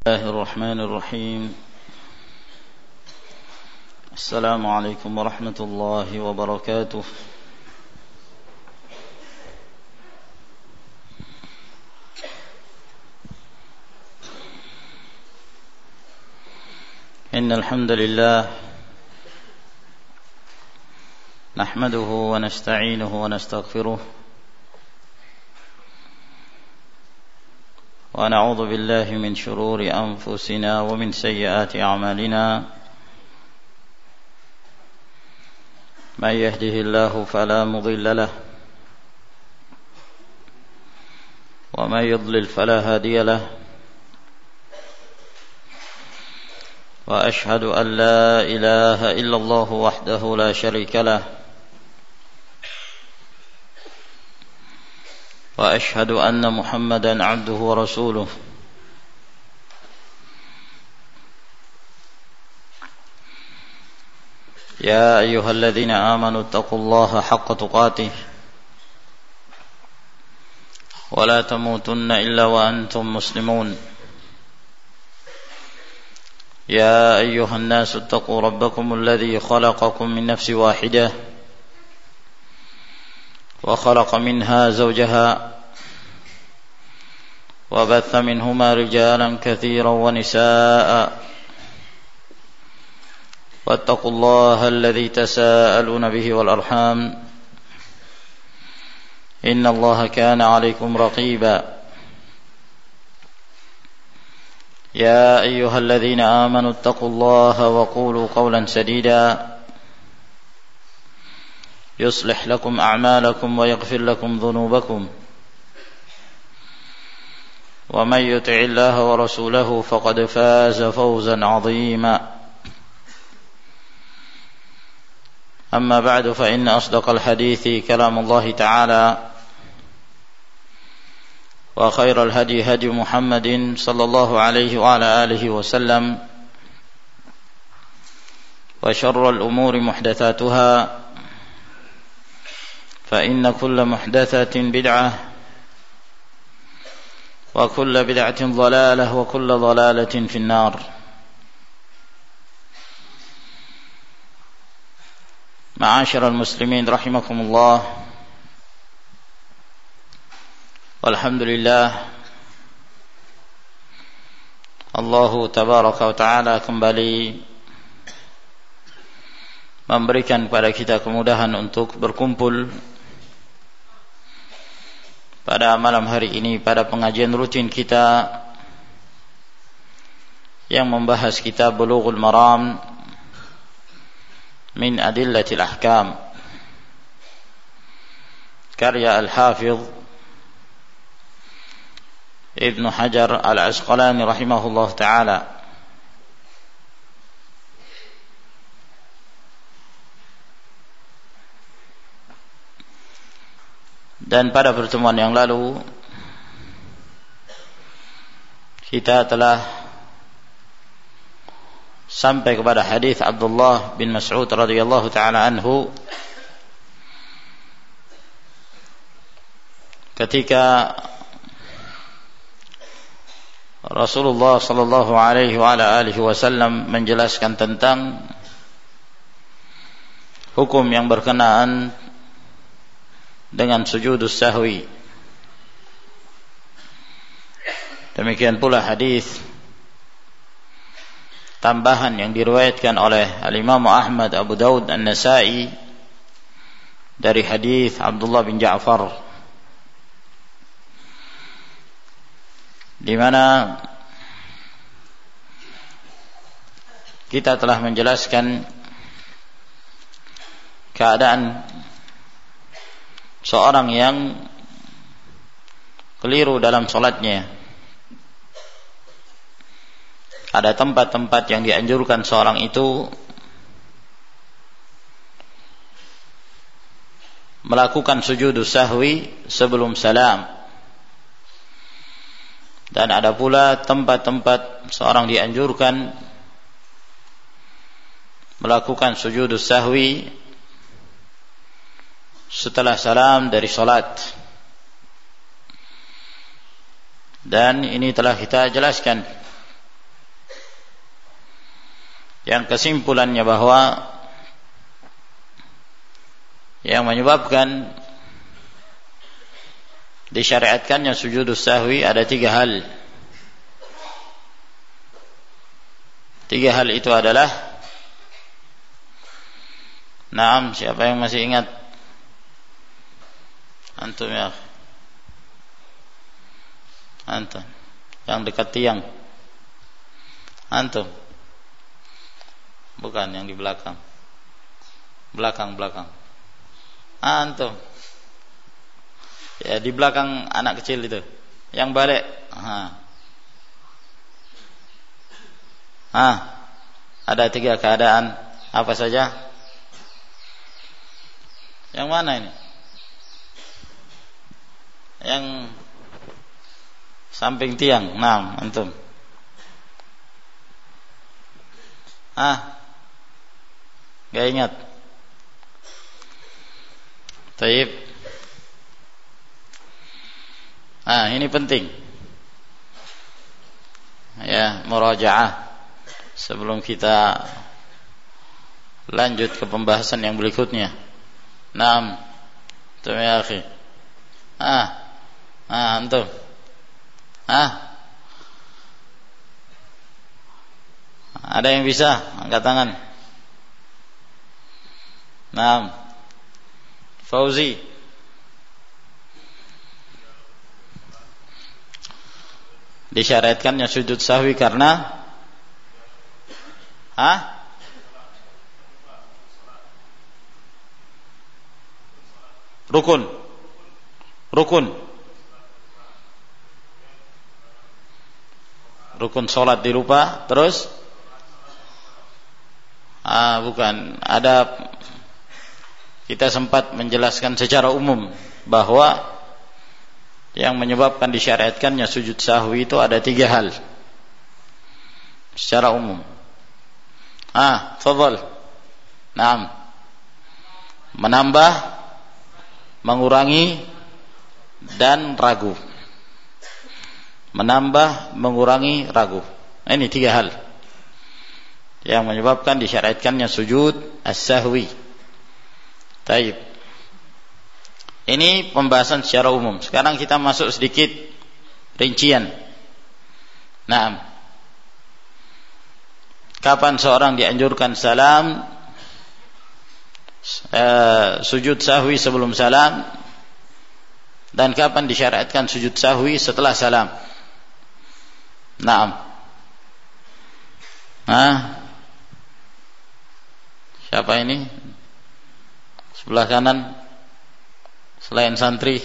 الله الرحمن الرحيم. السلام عليكم ورحمة الله وبركاته. إن الحمد لله نحمده ونستعينه ونستغفره ونعوذ بالله من شرور أنفسنا ومن سيئات أعمالنا. من يهده الله فلا مضل له ومن يضلل فلا هادي له. وأشهد أن لا إله إلا الله وحده لا شريك له وأشهد أن محمدا عبده ورسوله. يا أيها الذين آمنوا اتقوا الله حق تقاته ولا تموتن إلا وأنتم مسلمون. يا أيها الناس اتقوا ربكم الذي خلقكم من نفس واحدة وخلق منها زوجها وبث منهما رجالا كثيرا ونساء واتقوا الله الذي تساءلون به والأرحام إن الله كان عليكم رقيبا. يا أيها الذين آمنوا اتقوا الله وقولوا قولا سديدا يصلح لكم أعمالكم ويغفر لكم ذنوبكم ومن يطع الله ورسوله فقد فاز فوزا عظيما. أما بعد فإن أصدق الحديث كلام الله تعالى وخير الهدي هدي محمد صلى الله عليه وعلى آله وسلم وشر الأمور محدثاتها فإن كل محدثة بدعة وكل بدعة ضلالة وكل ضلالة في النار. Ma'asyiral muslimin rahimakumullah. Walhamdulillah, Allah tabaraka wa ta'ala kembali memberikan kepada kita kemudahan untuk berkumpul pada malam hari ini pada pengajian rutin kita yang membahas kitab Bulughul Maram min Adillatil Ahkam karya Al-Hafidh Ibn Hajar Al-Asqalani rahimahullah ta'ala. Dan pada pertemuan yang lalu kita telah sampai kepada hadis Abdullah bin Mas'ud radhiyallahu taala anhu ketika Rasulullah sallallahu alaihi wa ala alihi wasallam menjelaskan tentang hukum yang berkenaan dengan sujudus sahwi. Demikian pula hadis tambahan yang diriwayatkan oleh Al-Imam Ahmad, Abu Daud, An-Nasa'i dari hadis Abdullah bin Ja'far, di mana kita telah menjelaskan keadaan seorang yang keliru dalam salatnya. Ada tempat-tempat yang dianjurkan seorang itu melakukan sujudus sahwi sebelum salam, dan ada pula tempat-tempat seorang dianjurkan melakukan sujudus sahwi setelah salam dari salat. Dan ini telah kita jelaskan yang kesimpulannya bahwa yang menyebabkan disyariatkannya sujudus sahwi ada 3 hal. 3 hal itu adalah, naam, siapa yang masih ingat? Antum ya. Antum yang dekat tiang. Antum. Bukan yang di belakang. Belakang. Antum. Ya, di belakang anak kecil itu. Yang balik. Ada 3 keadaan. Apa saja? Yang mana ini? Yang samping tiang. Nah, antum. Gak ingat. Taib. Ini penting. Ya, murajaah sebelum kita lanjut ke pembahasan yang berikutnya. Naam. Antum ya akhi. Antum. Ada yang bisa? Angkat tangan. Naam. Fauzi. Disyariatkannya sujud sahwi karena rukun sholat dilupa. Terus bukan, ada, kita sempat menjelaskan secara umum bahwa yang menyebabkan disyariatkannya sujud sahwi itu ada 3 hal secara umum. Fadhal. Naam. Menambah, mengurangi, dan ragu. Menambah, mengurangi, ragu. Ini 3 hal yang menyebabkan disyariatkannya sujud as-sahwi. Taib. Ini pembahasan secara umum. Sekarang kita masuk sedikit rincian. Naam. Kapan seorang dianjurkan salam, sujud sahwi sebelum salam, dan kapan disyariatkan sujud sahwi setelah salam? Naam. Siapa ini? Sebelah kanan selain santri.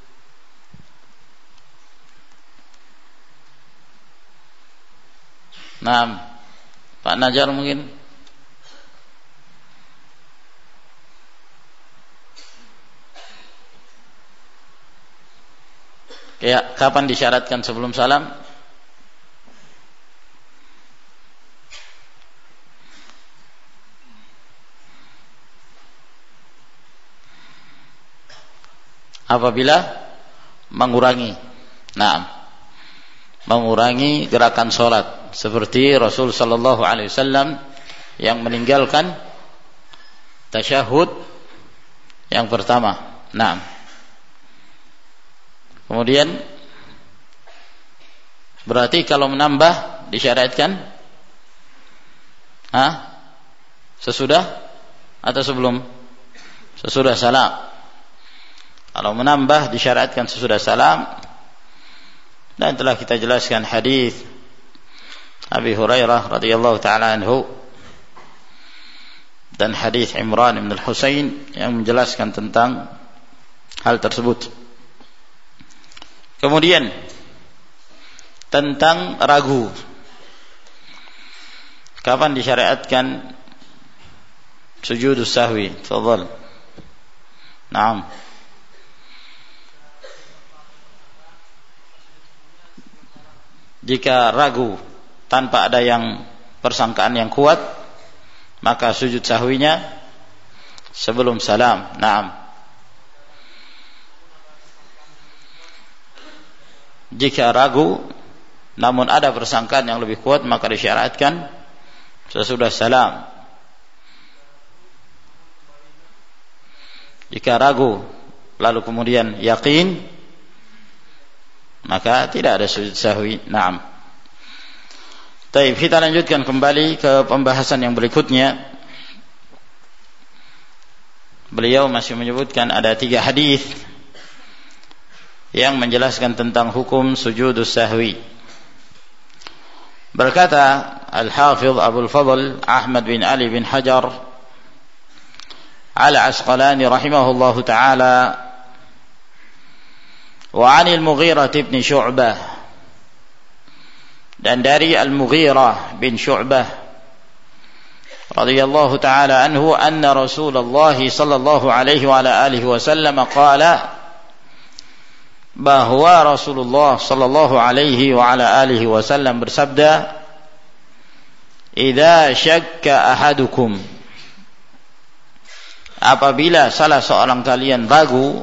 Naam. Pak Najar mungkin. Ya, kapan disyaratkan sebelum salam? Apabila mengurangi. Mengurangi gerakan salat, seperti Rasul sallallahu alaihi wasallam yang meninggalkan tasyahud yang pertama. Kemudian berarti kalau menambah disyariatkan sesudah atau sebelum? Sesudah salam. Kalau menambah disyariatkan sesudah salam, dan telah kita jelaskan hadis Abi Hurairah radhiyallahu taala anhu dan hadis Imran bin Al-Husain yang menjelaskan tentang hal tersebut. Kemudian tentang ragu, kapan disyariatkan sujudus sahwi? Tafadhal. Naam. Jika ragu tanpa ada yang persangkaan yang kuat, maka sujud sahwinya sebelum salam. Naam. Jika ragu namun ada persangkaan yang lebih kuat, maka disyariatkan sesudah salam. Jika ragu lalu kemudian yakin, maka tidak ada sujud sahwi. Naam. Baik, kita lanjutkan kembali ke pembahasan yang berikutnya. Beliau masih menyebutkan ada 3 hadis yang menjelaskan tentang hukum sujudus sahwi. Berkata Al-Hafidh Abdul Fadl Ahmad bin Ali bin Hajar Al-Asqalani rahimahullahu ta'ala, wa 'anil Mughirah bin Syu'bah, dan dari Al-Mughirah bin Syu'bah radhiyallahu ta'ala anhu, anna Rasulullah sallallahu alaihi wa ala alihi wasallam qala, bahwa Rasulullah sallallahu alaihi wa ala alihi wasallam bersabda, idza syakka ahadukum, apabila salah seorang kalian ragu,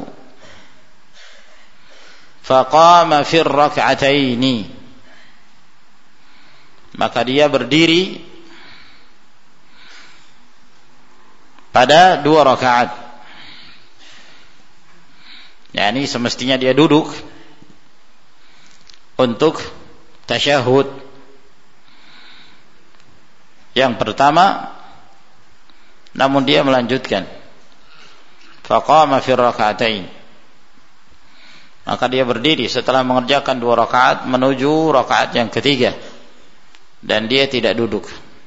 faqama fi rak'ataini, maka dia berdiri pada 2 rakaat. Yani semestinya dia duduk untuk tasyahud yang pertama, namun dia melanjutkan faqama fi rak'atain, maka dia berdiri setelah mengerjakan 2 rakaat menuju rakaat yang ketiga, dan dia tidak duduk,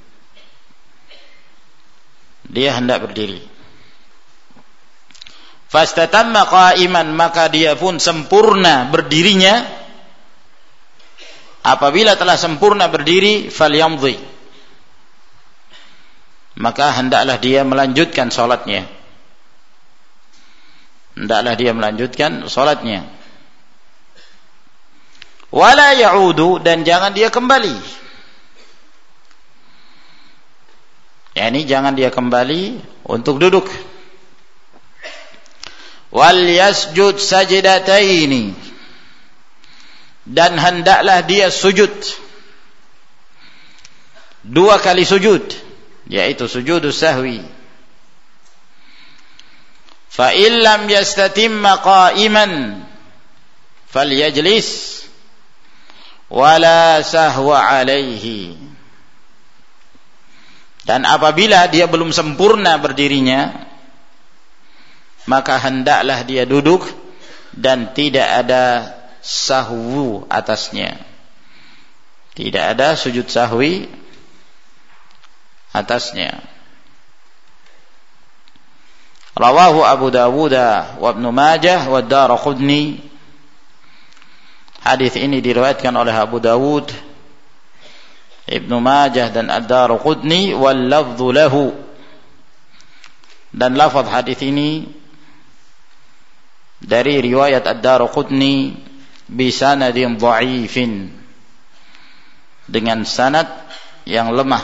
dia hendak berdiri. Fastatamma qa'iman, maka dia pun sempurna berdirinya. Apabila telah sempurna berdiri, falyamdhi, maka hendaklah dia melanjutkan salatnya. Hendaklah dia melanjutkan salatnya. Wala ya'udu, dan jangan dia kembali. Yani jangan dia kembali untuk duduk. Wal yasjud sajdataini, dan hendaklah dia sujud 2 kali sujud, yaitu sujudus sahwi. Fa illam yastatimma qa'iman falyajlis wala sahwa alaihi, dan apabila dia belum sempurna berdirinya, maka hendaklah dia duduk dan tidak ada sahwu atasnya, tidak ada sujud sahwi atasnya. Rawahu Abu Dawud wa Ibn Majah wa Ad-Darqutni. Hadis ini diriwayatkan oleh Abu Dawud, Ibn Majah dan Ad-Darqutni, wal lafdhu lahu, dan lafaz hadis ini dari riwayat Ad-Darqutni bisanadin dha'ifin, dengan sanad yang lemah,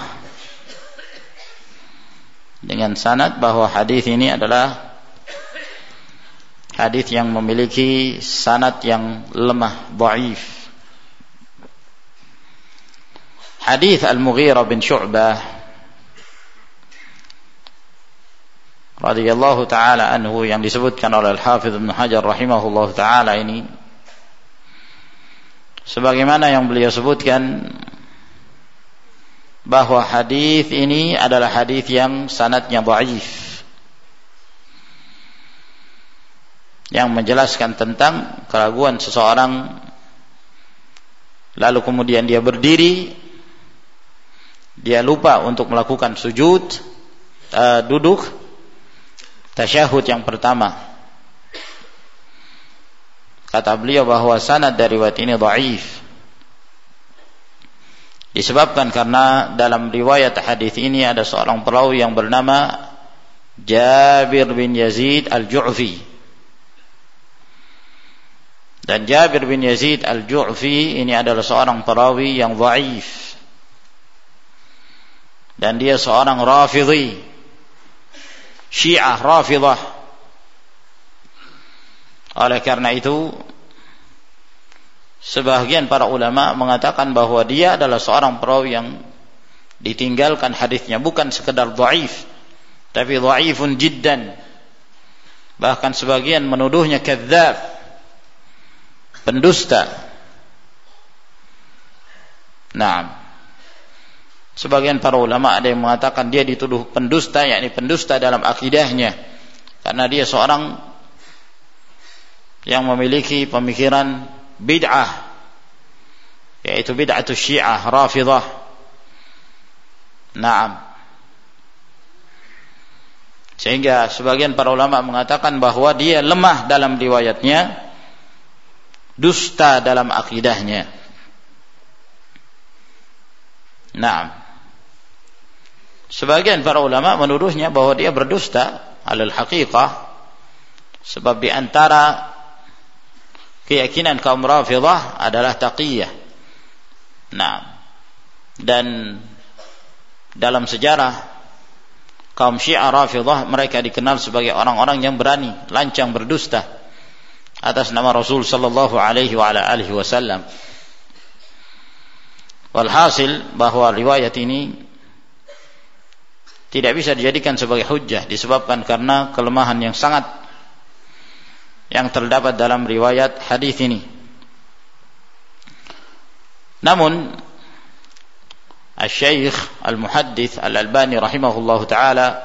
dengan sanad bahwa hadis ini adalah hadis yang memiliki sanad yang lemah, dhaif. Hadis Al-Mughirah bin Syu'bah radhiyallahu ta'ala anhu yang disebutkan oleh Al-Hafidh Ibn Hajar rahimahullahu ta'ala ini, sebagaimana yang beliau sebutkan bahwa hadis ini adalah hadis yang sanadnya dhaif, yang menjelaskan tentang keraguan seseorang lalu kemudian dia berdiri, dia lupa untuk melakukan sujud, duduk tasyahud yang pertama. Kata beliau bahwa sanad dari riwayat ini dhaif, disebabkan karena dalam riwayat hadis ini ada seorang perawi yang bernama Jabir bin Yazid Al-Ju'fi, dan Jabir bin Yazid Al-Ju'fi ini adalah seorang perawi yang dhaif, dan dia seorang Rafidhi, Syiah Rafidah. Oleh karena itu sebahagian para ulama mengatakan bahwa dia adalah seorang perawi yang ditinggalkan hadisnya, bukan sekedar dhaif, tapi dhaifun jiddan. Bahkan sebagian menuduhnya kadzdzab, pendusta. Nah, sebagian para ulama ada yang mengatakan dia dituduh pendusta, yakni pendusta dalam akidahnya, karena dia seorang yang memiliki pemikiran bid'ah, yaitu bid'atus Syiah Rafidhah. Naam. Sehingga sebagian para ulama mengatakan bahwa dia lemah dalam riwayatnya, dusta dalam akidahnya. Naam. Sebagian para ulama menuduhnya bahwa dia berdusta alal haqiqah, sebab di antara keyakinan kaum Rafidhah adalah taqiyah. Nah, dan dalam sejarah kaum Syiah Rafidhah, mereka dikenal sebagai orang-orang yang berani, lancang berdusta atas nama Rasul sallallahu alaihi wa ala alihi wasallam. Walhasil bahwa riwayat ini tidak bisa dijadikan sebagai hujjah, disebabkan karena kelemahan yang sangat yang terdapat dalam riwayat hadis ini. Namun Asy-Syaikh Al-Muhaddits Al-Albani rahimahullahu taala,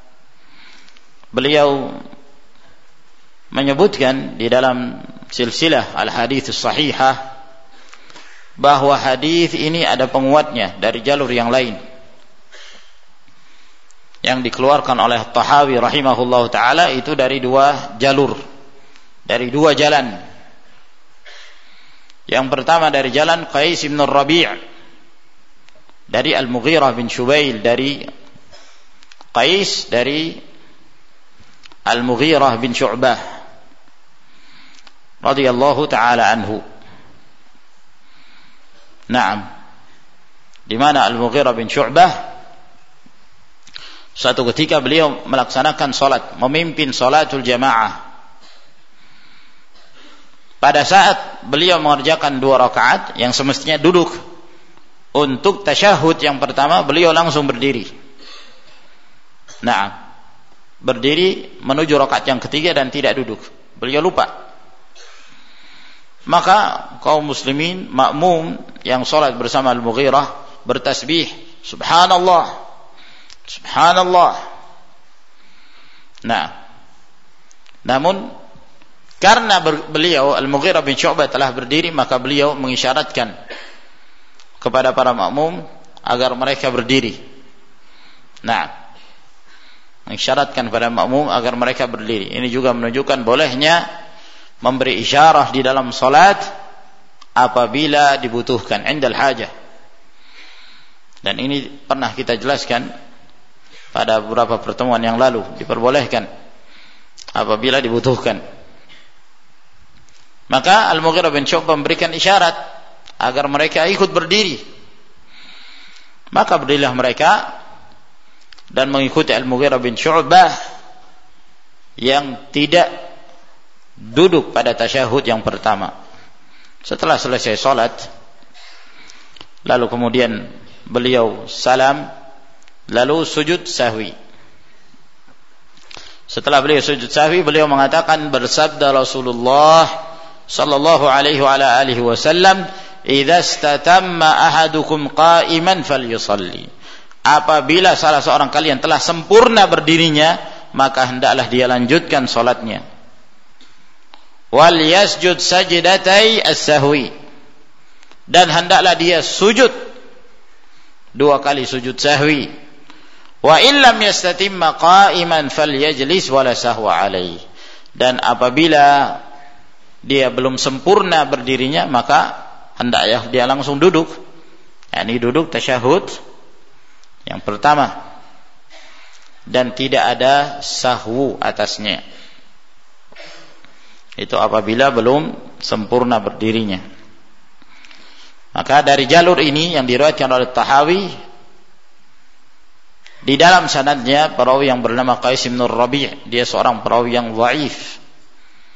beliau menyebutkan di dalam silsilah Al-Hadits As-Shahihah bahwa hadis ini ada penguatnya dari jalur yang lain yang dikeluarkan oleh Tahawi rahimahullahu taala, itu dari dua jalur, dari dua jalan. Yang pertama dari jalan Qais bin Rabi' dari Al-Mughirah bin Syubail, dari Qais dari Al-Mughirah bin Syu'bah radhiyallahu taala anhu. Naam. Di mana Al-Mughirah bin Syu'bah suatu ketika beliau melaksanakan salat, memimpin salatul jamaah. Pada saat beliau mengerjakan 2 rakaat yang semestinya duduk untuk tasyahud yang pertama, beliau langsung berdiri. Naam. Berdiri menuju rakaat yang ketiga dan tidak duduk. Beliau lupa. Maka kaum muslimin makmum yang salat bersama Al-Mughirah bertasbih, subhanallah, subhanallah. Nah, namun karena beliau Al-Mughirah bin Syu'bah telah berdiri, maka beliau mengisyaratkan kepada para makmum agar mereka berdiri. Nah, mengisyaratkan kepada makmum agar mereka berdiri. Ini juga menunjukkan bolehnya memberi isyarah di dalam salat apabila dibutuhkan, indal hajah. Dan ini pernah kita jelaskan pada beberapa pertemuan yang lalu, diperbolehkan apabila dibutuhkan. Maka Al-Mughirah bin Syu'bah memberikan isyarat agar mereka ikut berdiri. Maka berdirilah mereka dan mengikuti Al-Mughirah bin Syu'bah yang tidak duduk pada tasyahud yang pertama. Setelah selesai salat, lalu kemudian beliau salam, lalu sujud sahwi. Setelah beliau sujud sahwi, beliau mengatakan, bersabda Rasulullah sallallahu alaihi wa ala alihi wasallam, "Idza istatamma ahadukum qa'iman falyusalli." Apabila salah seorang kalian telah sempurna berdirinya, maka hendaklah dia lanjutkan salatnya. Wal yasjud sajdatai as-sahwi, dan hendaklah dia sujud 2 kali sujud sahwi. Wa illam yastatimma qa'iman falyajlis wala sahwa alaihi, dan apabila dia belum sempurna berdirinya, maka hendaknya dia langsung duduk, yakni duduk tasyahud yang pertama, dan tidak ada sahwu atasnya. Itu apabila belum sempurna berdirinya. Maka dari jalur ini yang diriwayatkan oleh Tahawi, di dalam sanadnya perawi yang bernama Qais bin Rabi', dia seorang perawi yang dhaif.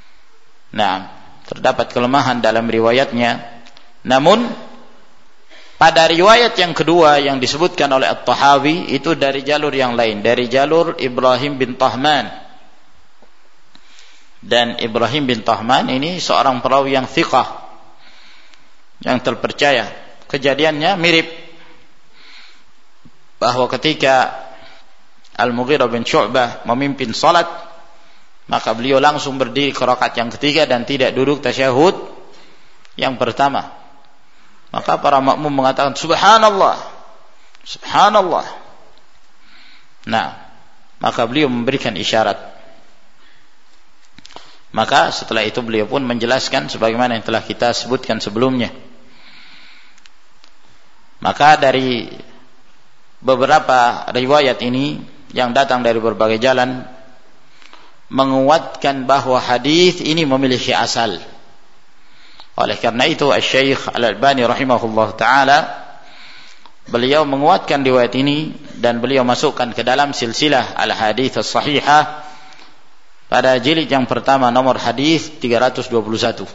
Nah, terdapat kelemahan dalam riwayatnya. Namun Pada riwayat yang kedua yang disebutkan oleh At-Tahawi itu dari jalur yang lain, dari jalur Ibrahim bin Tahman. Dan Ibrahim bin Tahman ini seorang perawi yang thiqah, yang terpercaya. Kejadiannya mirip, bahwa ketika Al-Mughirah bin Syu'bah memimpin salat, maka beliau langsung berdiri ke rakaat yang ketiga dan tidak duduk tasyahud yang pertama. Maka para makmum mengatakan subhanallah, subhanallah. Nah, maka beliau memberikan isyarat. Maka setelah itu beliau pun menjelaskan sebagaimana yang telah kita sebutkan sebelumnya. Maka dari beberapa riwayat ini yang datang dari berbagai jalan menguatkan bahwa hadis ini memiliki asal. Oleh karena itu Asy-Syaikh Al-Albani rahimahullah ta'ala beliau menguatkan riwayat ini dan beliau masukkan ke dalam silsilah al-hadits as-sahihah pada jilid yang pertama nomor hadis 321.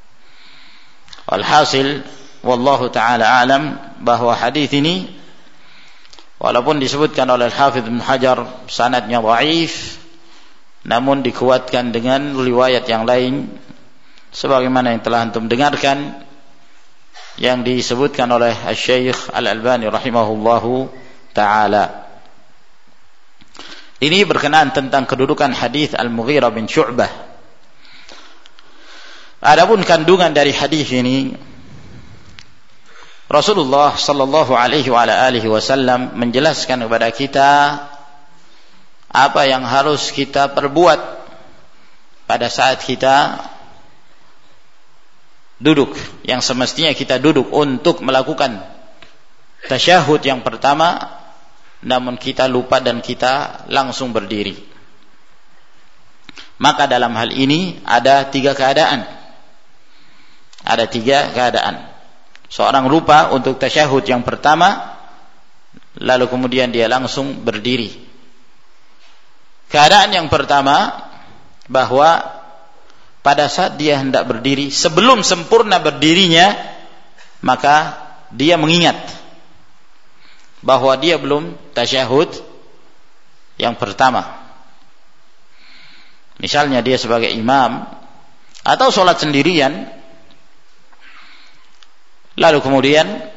Walhasil wallahu ta'ala alam bahwa hadis ini walaupun disebutkan oleh Al-Hafidz Ibnu Hajar sanadnya dhaif, namun dikuatkan dengan riwayat yang lain sebagaimana yang telah antum dengarkan yang disebutkan oleh Asy-Syaikh Al-Albani rahimahullahu taala. Ini berkenaan tentang kedudukan hadis Al-Mughirah bin Syu'bah. Adapun kandungan dari hadis ini, Rasulullah sallallahu alaihi wa alihi wasallam menjelaskan kepada kita apa yang harus kita perbuat pada saat kita duduk, yang semestinya kita duduk untuk melakukan tasyahud yang pertama, namun kita lupa dan kita langsung berdiri. Maka dalam hal ini ada tiga keadaan. Ada tiga keadaan. Seorang lupa untuk tasyahud yang pertama, lalu kemudian dia langsung berdiri. Keadaan yang pertama, bahwa pada saat dia hendak berdiri, sebelum sempurna berdirinya, maka dia mengingat bahwa dia belum tasyahud yang pertama. Misalnya dia sebagai imam atau sholat sendirian, lalu kemudian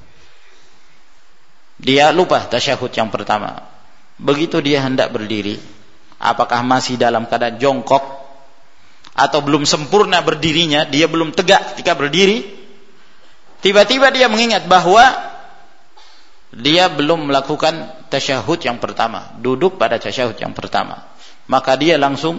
dia lupa tasyahud yang pertama. Begitu dia hendak berdiri, apakah masih dalam keadaan jongkok atau belum sempurna berdirinya, dia belum tegak ketika berdiri, tiba-tiba dia mengingat bahwa dia belum melakukan tasyahud yang pertama, duduk pada tasyahud yang pertama, maka dia langsung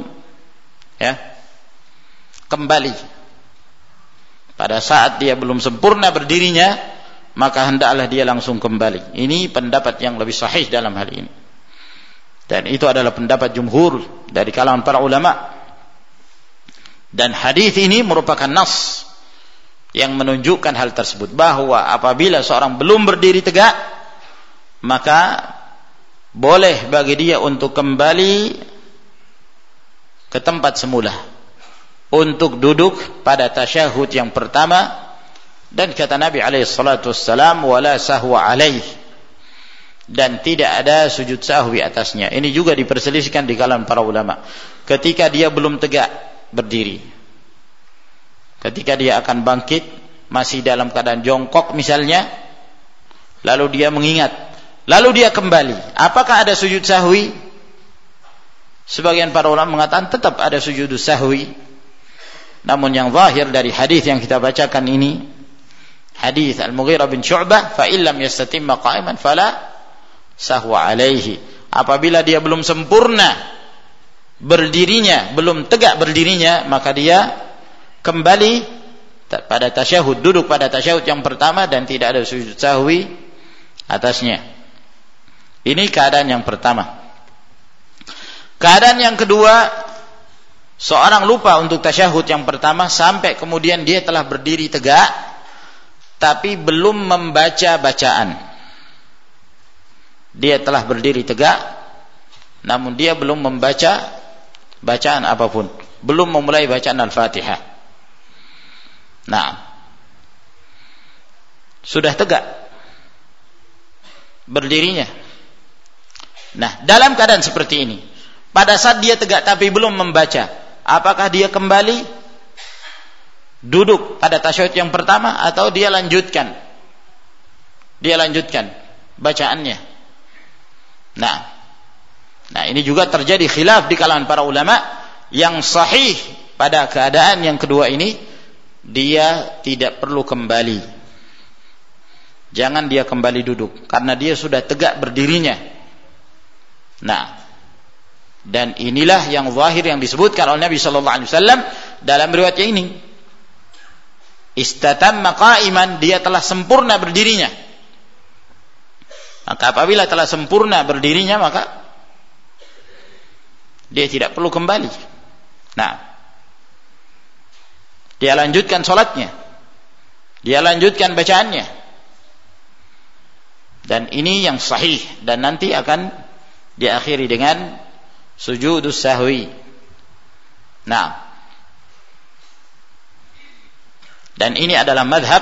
kembali. Pada saat dia belum sempurna berdirinya, maka hendaklah dia langsung kembali. Ini pendapat yang lebih sahih dalam hal ini, dan itu adalah pendapat jumhur dari kalangan para ulama. Dan hadis ini merupakan nas yang menunjukkan hal tersebut, bahwa apabila seorang belum berdiri tegak, maka boleh bagi dia untuk kembali ke tempat semula untuk duduk pada tasyahud yang pertama. Dan kata Nabi alaihi salatu wassalam, wala sahwa alaih, dan tidak ada sujud sahwi atasnya. Ini juga diperselisihkan di kalangan para ulama. Ketika dia belum tegak berdiri, ketika dia akan bangkit masih dalam keadaan jongkok misalnya, lalu dia mengingat, lalu dia kembali, apakah ada sujud sahwi? Sebagian para ulama mengatakan tetap ada sujud sahwi, namun yang zahir dari hadis yang kita bacakan ini, hadis Al-Mughirah bin Syu'bah, fa illam yastatimma qa'iman fala sahwa alaihi, apabila dia belum sempurna berdirinya, belum tegak berdirinya, maka dia kembali pada tasyahud, duduk pada tasyahud yang pertama dan tidak ada sujud sahwi atasnya. Ini keadaan yang pertama. Keadaan yang kedua, seorang lupa untuk tasyahud yang pertama sampai kemudian dia telah berdiri tegak tapi belum membaca bacaan. Dia telah berdiri tegak namun dia belum membaca bacaan apapun, belum memulai bacaan Al-Fatihah. Nah, sudah tegak berdirinya. Nah, dalam keadaan seperti ini, pada saat dia tegak tapi belum membaca, apakah dia kembali duduk pada tasyahud yang pertama atau dia lanjutkan? Dia lanjutkan bacaannya. Nah, ini juga terjadi khilaf di kalangan para ulama. Yang sahih pada keadaan yang kedua ini, dia tidak perlu kembali. Jangan dia kembali duduk karena dia sudah tegak berdirinya. Nah, dan inilah yang zahir yang disebutkan oleh Nabi sallallahu alaihi wasallam dalam riwayat ini. Istatamma qa'iman, dia telah sempurna berdirinya. Maka apabila telah sempurna berdirinya, maka dia tidak perlu kembali. Nah, dia lanjutkan salatnya, dia lanjutkan bacaannya, dan ini yang sahih, dan nanti akan diakhiri dengan sujudus sahwi. Nah, dan ini adalah madhab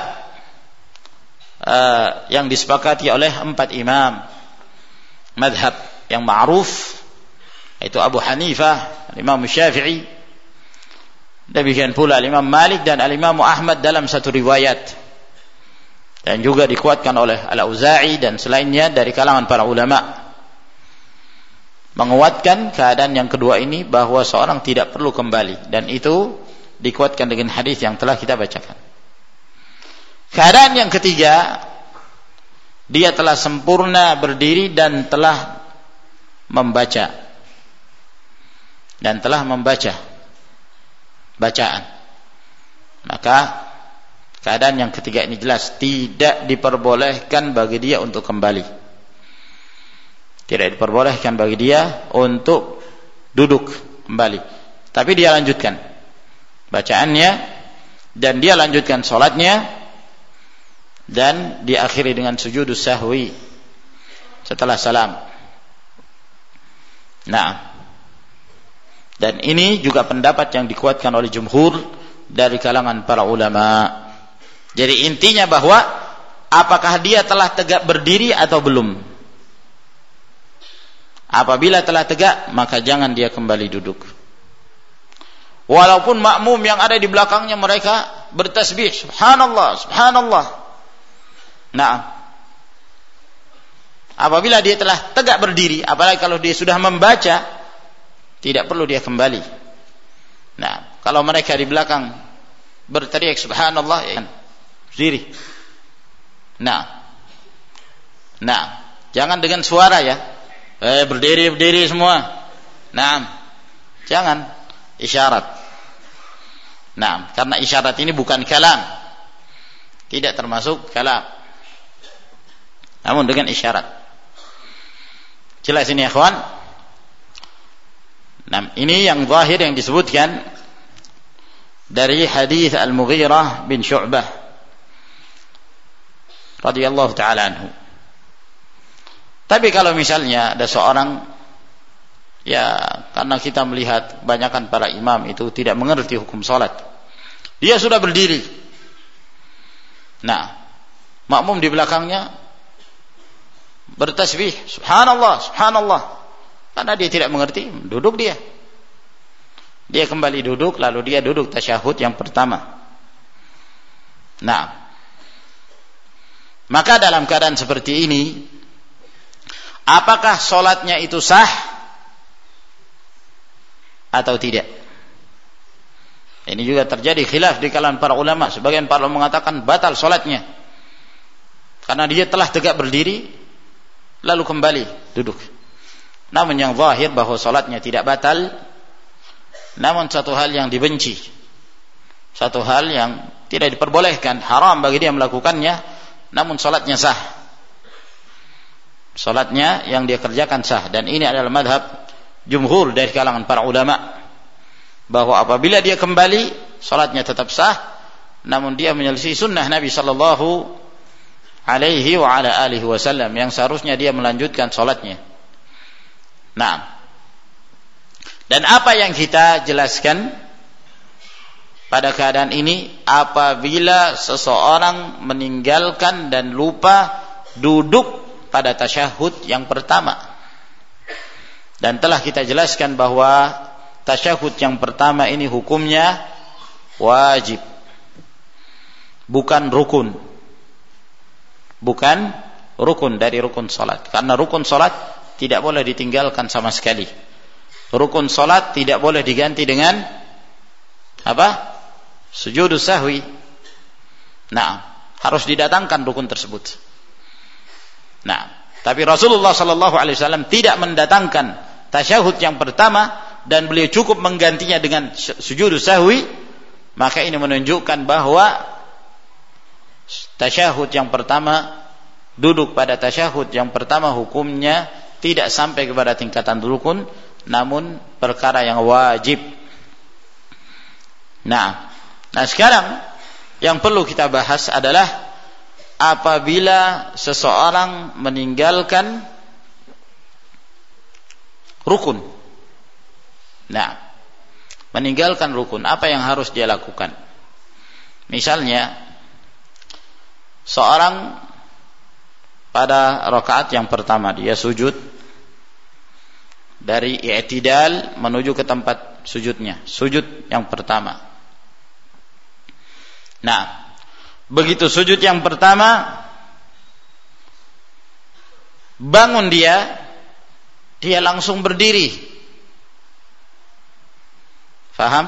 yang disepakati oleh 4 imam. Madhab yang ma'ruf, yaitu Abu Hanifah, Imam Syafi'i, demikian pula Imam Malik dan Imam Ahmad dalam satu riwayat, dan juga dikuatkan oleh Al-Auza'i dan selainnya dari kalangan para ulama, menguatkan keadaan yang kedua ini bahwa seorang tidak perlu kembali, dan itu dikuatkan dengan hadis yang telah kita bacakan. Keadaan yang ketiga, dia telah sempurna berdiri dan telah membaca bacaan. Maka keadaan yang ketiga ini jelas tidak diperbolehkan bagi dia untuk kembali. Tidak diperbolehkan bagi dia untuk duduk kembali. Tapi dia lanjutkan bacaannya, dan dia lanjutkan salatnya, dan diakhiri dengan sujudus sahwi setelah salam. Nah, dan ini juga pendapat yang dikuatkan oleh jumhur dari kalangan para ulama. Jadi intinya bahwa apakah dia telah tegak berdiri atau belum? Apabila telah tegak, maka jangan dia kembali duduk. Walaupun makmum yang ada di belakangnya mereka bertasbih, subhanallah, subhanallah. Nah, apabila dia telah tegak berdiri, apalagi kalau dia sudah membaca, tidak perlu dia kembali. Nah, kalau mereka di belakang berteriak subhanallah, ya, berdiri. Nah, jangan dengan suara ya. Berdiri semua. Nah, jangan, isyarat. Nah, karena isyarat ini bukan kalam, tidak termasuk kalam, namun dengan isyarat. Jelas ini ya kawan. Nah, ini yang zahir yang disebutkan dari hadis Al-Mughirah bin Syu'bah radhiyallahu ta'ala anhu. Tapi kalau misalnya ada seorang, ya karena kita melihat kebanyakan para imam itu tidak mengerti hukum salat, dia sudah berdiri, nah makmum di belakangnya bertasbih subhanallah, subhanallah, karena dia tidak mengerti, duduk dia kembali duduk, lalu dia duduk tasyahud yang pertama. Nah, maka dalam keadaan seperti ini, apakah salatnya itu sah atau tidak? Ini juga terjadi khilaf di kalangan para ulama. Sebagian para ulama mengatakan batal salatnya karena dia telah tegak berdiri lalu kembali duduk. Namun yang zahir bahwa salatnya tidak batal, namun satu hal yang dibenci, satu hal yang tidak diperbolehkan, haram bagi dia melakukannya, namun salatnya sah. Salatnya yang dia kerjakan sah, dan ini adalah madhab jumhur dari kalangan para ulama, bahwa apabila dia kembali salatnya tetap sah, namun dia menyelisih sunnah Nabi sallallahu alaihi wa ala alihi wasallam yang seharusnya dia melanjutkan salatnya. Nah, dan apa yang kita jelaskan pada keadaan ini apabila seseorang meninggalkan dan lupa duduk pada tasyahud yang pertama. Dan telah kita jelaskan bahwa tasyahud yang pertama ini hukumnya wajib, bukan rukun. Bukan rukun dari rukun salat. Karena rukun salat tidak boleh ditinggalkan sama sekali. Rukun salat tidak boleh diganti dengan apa? Sujud sahwi. Nah, harus didatangkan rukun tersebut. Nah, tapi Rasulullah sallallahu alaihi wasallam tidak mendatangkan tasyahud yang pertama dan beliau cukup menggantinya dengan sujud sahwi, maka ini menunjukkan bahwa tasyahud yang pertama, duduk pada tasyahud yang pertama hukumnya tidak sampai kepada tingkatan rukun, namun perkara yang wajib. Nah sekarang yang perlu kita bahas adalah apabila seseorang meninggalkan rukun. Nah, meninggalkan rukun, apa yang harus dia lakukan? Misalnya seorang pada rakaat yang pertama dia sujud dari i'tidal menuju ke tempat sujudnya, sujud yang pertama. Nah, begitu sujud yang pertama, bangun dia langsung berdiri. Faham?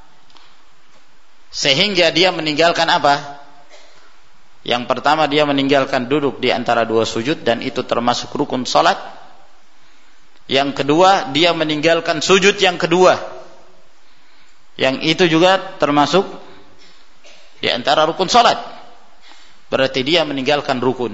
Sehingga dia meninggalkan apa? Yang pertama dia meninggalkan duduk di antara dua sujud dan itu termasuk rukun salat. Yang kedua dia meninggalkan sujud yang kedua, yang itu juga termasuk di antara rukun salat. Berarti dia meninggalkan rukun.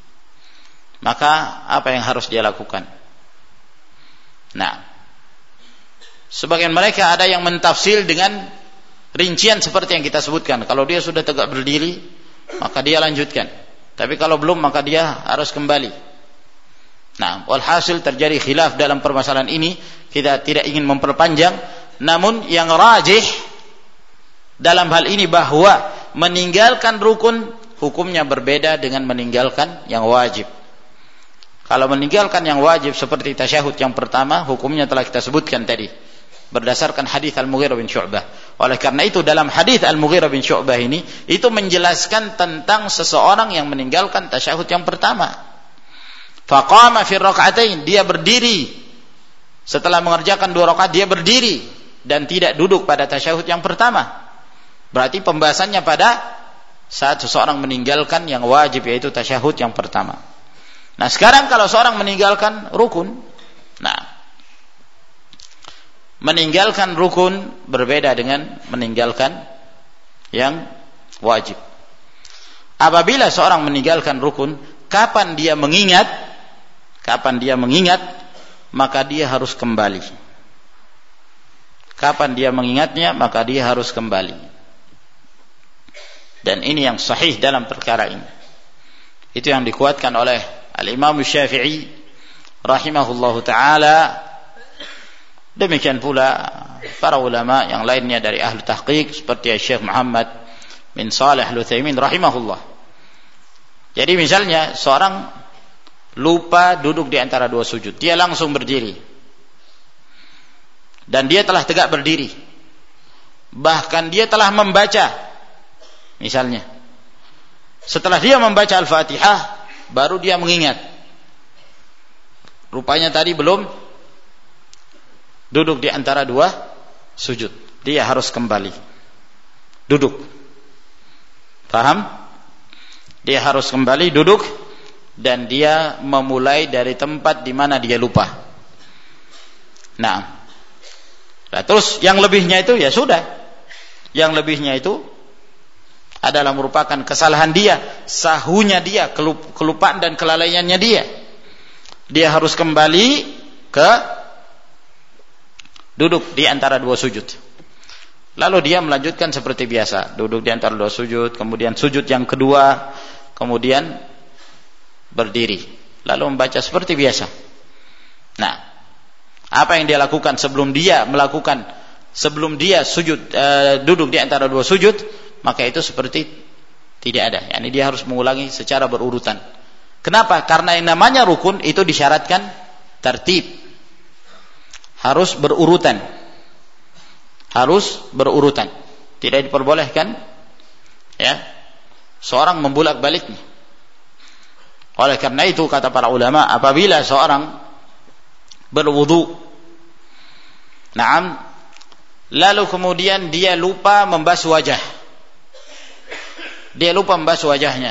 Maka apa yang harus dia lakukan? Nah, sebagian mereka ada yang mentafsir dengan rincian seperti yang kita sebutkan. Kalau dia sudah tegak berdiri, maka dia lanjutkan. Tapi kalau belum, maka dia harus kembali. Nah, walhasil terjadi khilaf dalam permasalahan ini. Kita tidak ingin memperpanjang, namun yang rajih dalam hal ini bahwa meninggalkan rukun hukumnya berbeda dengan meninggalkan yang wajib. Kalau meninggalkan yang wajib seperti tasyahud yang pertama, hukumnya telah kita sebutkan tadi berdasarkan hadis Al-Mughirah bin Syu'bah. Oleh karena itu dalam hadis Al-Mughirah bin Syu'bah ini itu menjelaskan tentang seseorang yang meninggalkan tasyahud yang pertama. Faqama fi raka'atain, dia berdiri setelah mengerjakan 2 rakaat, dia berdiri dan tidak duduk pada tasyahud yang pertama. Berarti pembahasannya pada saat seseorang meninggalkan yang wajib, yaitu tasyahud yang pertama. Nah, sekarang kalau seorang meninggalkan rukun, nah, meninggalkan rukun berbeda dengan meninggalkan yang wajib. Apabila seorang meninggalkan rukun, kapan dia mengingat, maka dia harus kembali. Kapan dia mengingatnya, maka dia harus kembali. Dan ini yang sahih dalam perkara ini. Itu yang dikuatkan oleh Al-Imam Syafi'i rahimahullahu ta'ala. Demikian pula para ulama yang lainnya dari ahli tahqiq seperti Syekh Muhammad bin Shalih Al-Utsaimin rahimahullah. Jadi misalnya seorang lupa duduk di antara 2 sujud, dia langsung berdiri. Dan dia telah tegak berdiri. Bahkan dia telah membaca. Misalnya, setelah dia membaca Al-Fatihah, baru dia mengingat. Rupanya tadi belum duduk di antara 2 sujud. Dia harus kembali duduk. Paham? Dia harus kembali duduk dan dia memulai dari tempat di mana dia lupa. Nah, terus yang lebihnya itu ya sudah. Yang lebihnya itu adalah merupakan kesalahan dia, sahunya dia, kelupaan dan kelalaiannya dia. Dia harus kembali ke duduk di antara 2 sujud. Lalu dia melanjutkan seperti biasa, duduk di antara 2 sujud, kemudian sujud yang kedua, kemudian berdiri, lalu membaca seperti biasa. Nah, apa yang dia lakukan sebelum dia melakukan sebelum dia duduk di antara dua sujud, maka itu seperti tidak ada. Yani dia harus mengulangi secara berurutan. Kenapa? Karena yang namanya rukun itu disyaratkan tertib. Harus berurutan. Harus berurutan. Tidak diperbolehkan ya seorang membulak-baliknya. Oleh karena itu kata para ulama, apabila seorang berwudu, lalu kemudian dia lupa membasuh wajah. Dia lupa membasuh wajahnya.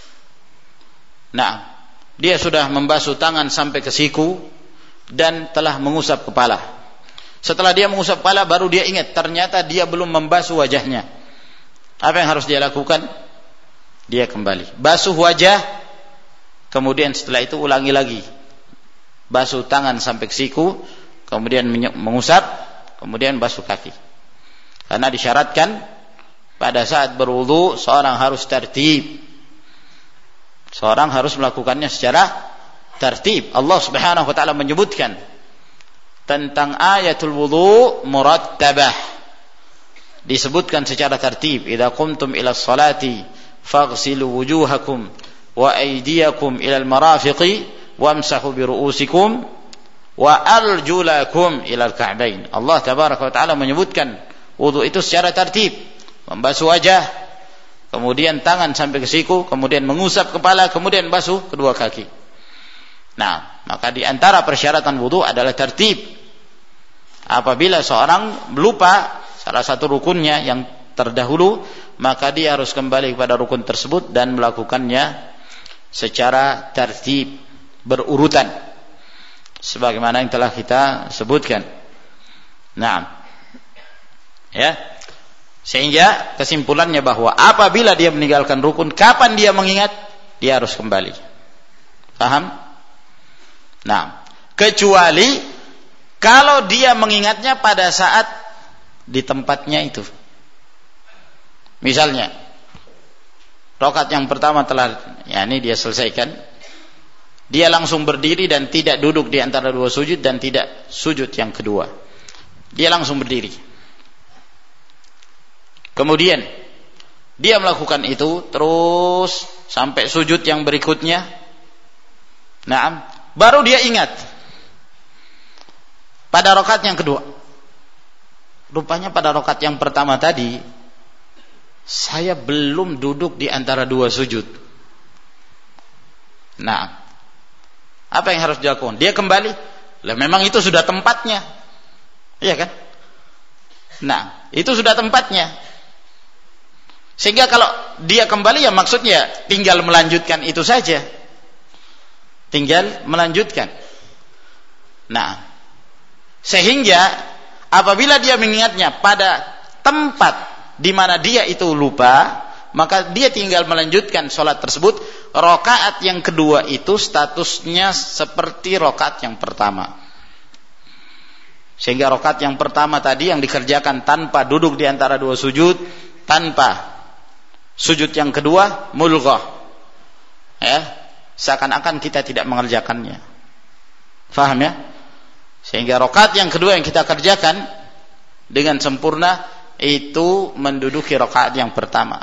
Dia sudah membasuh tangan sampai ke siku dan telah mengusap kepala. Setelah dia mengusap kepala baru dia ingat ternyata dia belum membasuh wajahnya. Apa yang harus dia lakukan? Dia kembali basuh wajah, kemudian setelah itu ulangi lagi basuh tangan sampai ke siku, kemudian mengusap, kemudian basuh kaki. Karena disyaratkan pada saat berwudu seorang harus tertib. Seorang harus melakukannya secara tertib. Allah Subhanahu wa taala menyebutkan tentang ayatul wudu murattabah. Disebutkan secara tertib, idza qumtum ila sholati faghsilu wujuhakum wa aydiyakum ila al-marafiqi wamsahu bi ru'usikum wa arjulakum ila al-ka'bain. Allah tabaraka wa taala menyebutkan wudu itu secara tertib, membasuh wajah, kemudian tangan sampai ke siku, kemudian mengusap kepala, kemudian basuh kedua kaki. Maka di antara persyaratan wudu adalah tertib. Apabila seorang lupa salah satu rukunnya yang terdahulu, maka dia harus kembali kepada rukun tersebut dan melakukannya secara tertib, berurutan, sebagaimana yang telah kita sebutkan. Ya. Sehingga kesimpulannya bahwa apabila dia meninggalkan rukun, kapan dia mengingat? Dia harus kembali. Paham? Kecuali kalau dia mengingatnya pada saat di tempatnya itu. Misalnya rakaat yang pertama telah dia selesaikan, dia langsung berdiri dan tidak duduk di antara dua sujud dan tidak sujud yang kedua. Dia langsung berdiri. Kemudian dia melakukan itu terus sampai sujud yang berikutnya. Baru dia ingat pada rakaat yang kedua. Rupanya pada rakaat yang pertama tadi saya belum duduk di antara dua sujud. Apa yang harus dilakukan? Dia kembali. Memang itu sudah tempatnya. Iya kan? Itu sudah tempatnya. Sehingga kalau dia kembali ya maksudnya tinggal melanjutkan itu saja. Tinggal melanjutkan. Sehingga apabila dia mengingatnya pada tempat di mana dia itu lupa, maka dia tinggal melanjutkan sholat tersebut. Rakaat yang kedua itu statusnya seperti rakaat yang pertama. Sehingga rakaat yang pertama tadi yang dikerjakan tanpa duduk di antara dua sujud, tanpa sujud yang kedua, mulghah. Seakan-akan kita tidak mengerjakannya. Faham ya? Sehingga rakaat yang kedua yang kita kerjakan dengan sempurna itu menduduki rakaat yang pertama.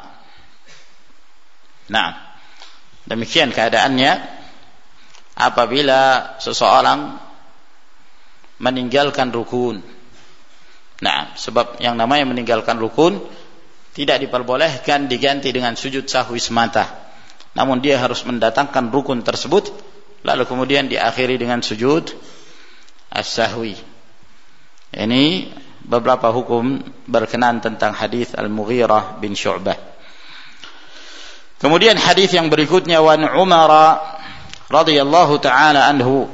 Demikian keadaannya apabila seseorang meninggalkan rukun. Sebab yang namanya meninggalkan rukun tidak diperbolehkan diganti dengan sujud sahwi semata. Namun dia harus mendatangkan rukun tersebut lalu kemudian diakhiri dengan sujud as-sahwi. Ini beberapa hukum berkenaan tentang hadis Al-Mughirah bin Syu'bah. Kemudian hadis yang berikutnya, wa Umar radhiyallahu taala anhu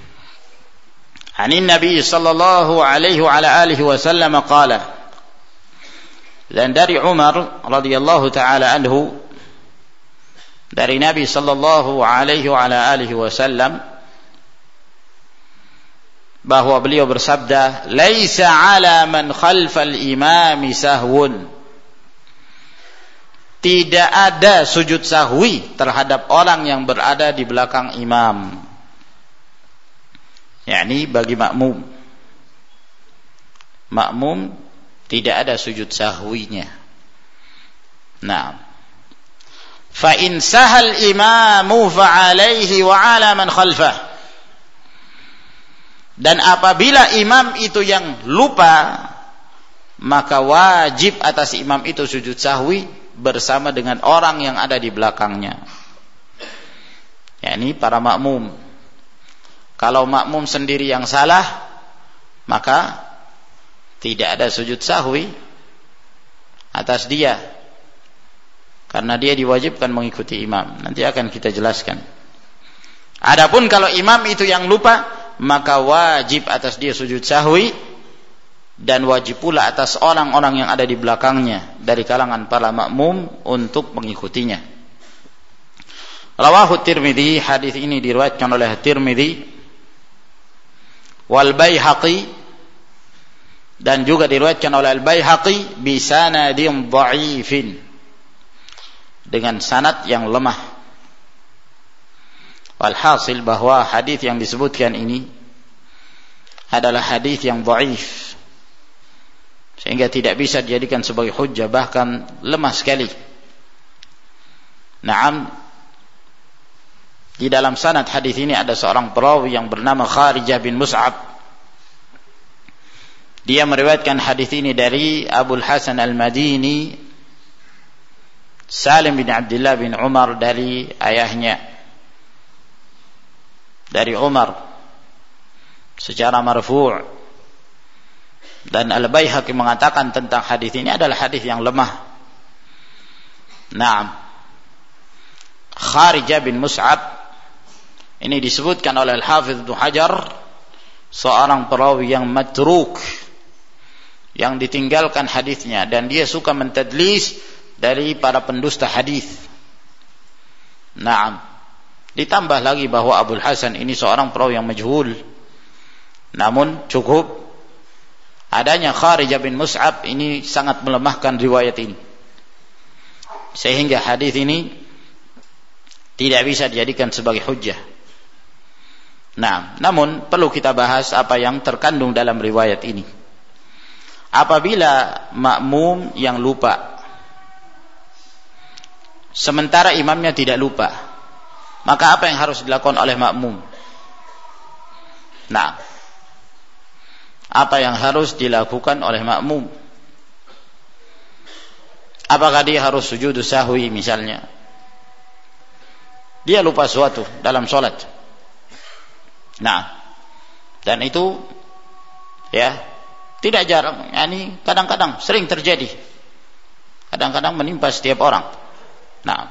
anin Nabi sallallahu alaihi wa ala alihi wasallam qala. Dan dari Umar radhiyallahu taala anhu, dari Nabi sallallahu alaihi wa ala alihi wasallam, bahwa beliau bersabda, laisa ala man khalfal imami sahwun. Tidak ada sujud sahwi terhadap orang yang berada di belakang imam. Bagi makmum tidak ada sujud sahwinya. Nah, fa in sahal imamu fa alaihi wa ala man khalfah. Dan apabila imam itu yang lupa, maka wajib atas imam itu sujud sahwi bersama dengan orang yang ada di belakangnya, yakni para makmum. Kalau makmum sendiri yang salah, maka tidak ada sujud sahwi atas dia, karena dia diwajibkan mengikuti imam. Nanti akan kita jelaskan. Adapun kalau imam itu yang lupa, maka wajib atas dia sujud sahwi, dan wajib pula atas orang-orang yang ada di belakangnya dari kalangan para makmum untuk mengikutinya. Rawahu Tirmidzi, hadis ini diriwayatkan oleh Tirmidzi wal Baihaqi, dan juga diriwayatkan oleh Al-Baihaqi bi sanadin dha'ifin, dengan sanad yang lemah. Walhasil bahwa hadis yang disebutkan ini adalah hadis yang dhaif, sehingga tidak bisa dijadikan sebagai hujjah, bahkan lemah sekali. Naam, di dalam sanad hadis ini ada seorang perawi yang bernama Kharijah bin Mus'ab. Dia meriwayatkan hadis ini dari Abul Hasan Al-Madini Salim bin Abdullah bin Umar, dari ayahnya, dari Umar, secara marfu'. Dan Al-Baihaqi mengatakan tentang hadis ini adalah hadis yang lemah. Naam, Kharijah bin Mus'ab ini disebutkan oleh Al-Hafidz Ibnu Hajar seorang perawi yang matruk, yang ditinggalkan hadisnya, dan dia suka mentadlis dari para pendusta hadis. Naam, ditambah lagi bahwa Abul Hasan ini seorang perawi yang majhul. Namun cukup adanya Kharijah bin Mus'ab ini sangat melemahkan riwayat ini, sehingga hadis ini tidak bisa dijadikan sebagai hujjah. Nah, namun perlu kita bahas apa yang terkandung dalam riwayat ini. Apabila makmum yang lupa sementara imamnya tidak lupa, maka apa yang harus dilakukan oleh makmum? Nah, apa yang harus dilakukan oleh makmum? Apakah dia harus sujud sahwi misalnya? Dia lupa sesuatu dalam sholat. Nah, dan itu ya tidak jarang, yani kadang-kadang sering terjadi. Kadang-kadang menimpa setiap orang. Nah,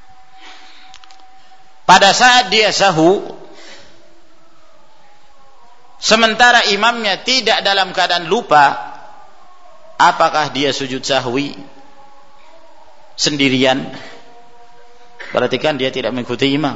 pada saat dia sahu, sementara imamnya tidak dalam keadaan lupa, apakah dia sujud sahwi sendirian? Berarti kan dia tidak mengikuti imam.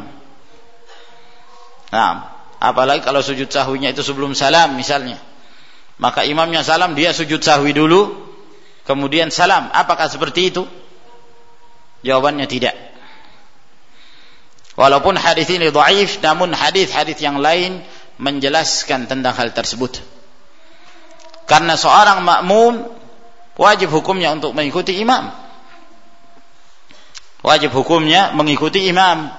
Nah, apalagi kalau sujud sahwinya itu sebelum salam misalnya, maka imamnya salam, dia sujud sahwi dulu, kemudian salam. Apakah seperti itu? Jawabannya tidak. Walaupun hadis ini dhaif, namun hadis-hadis yang lain menjelaskan tentang hal tersebut. Karena seorang makmum wajib hukumnya untuk mengikuti imam. Wajib hukumnya mengikuti imam.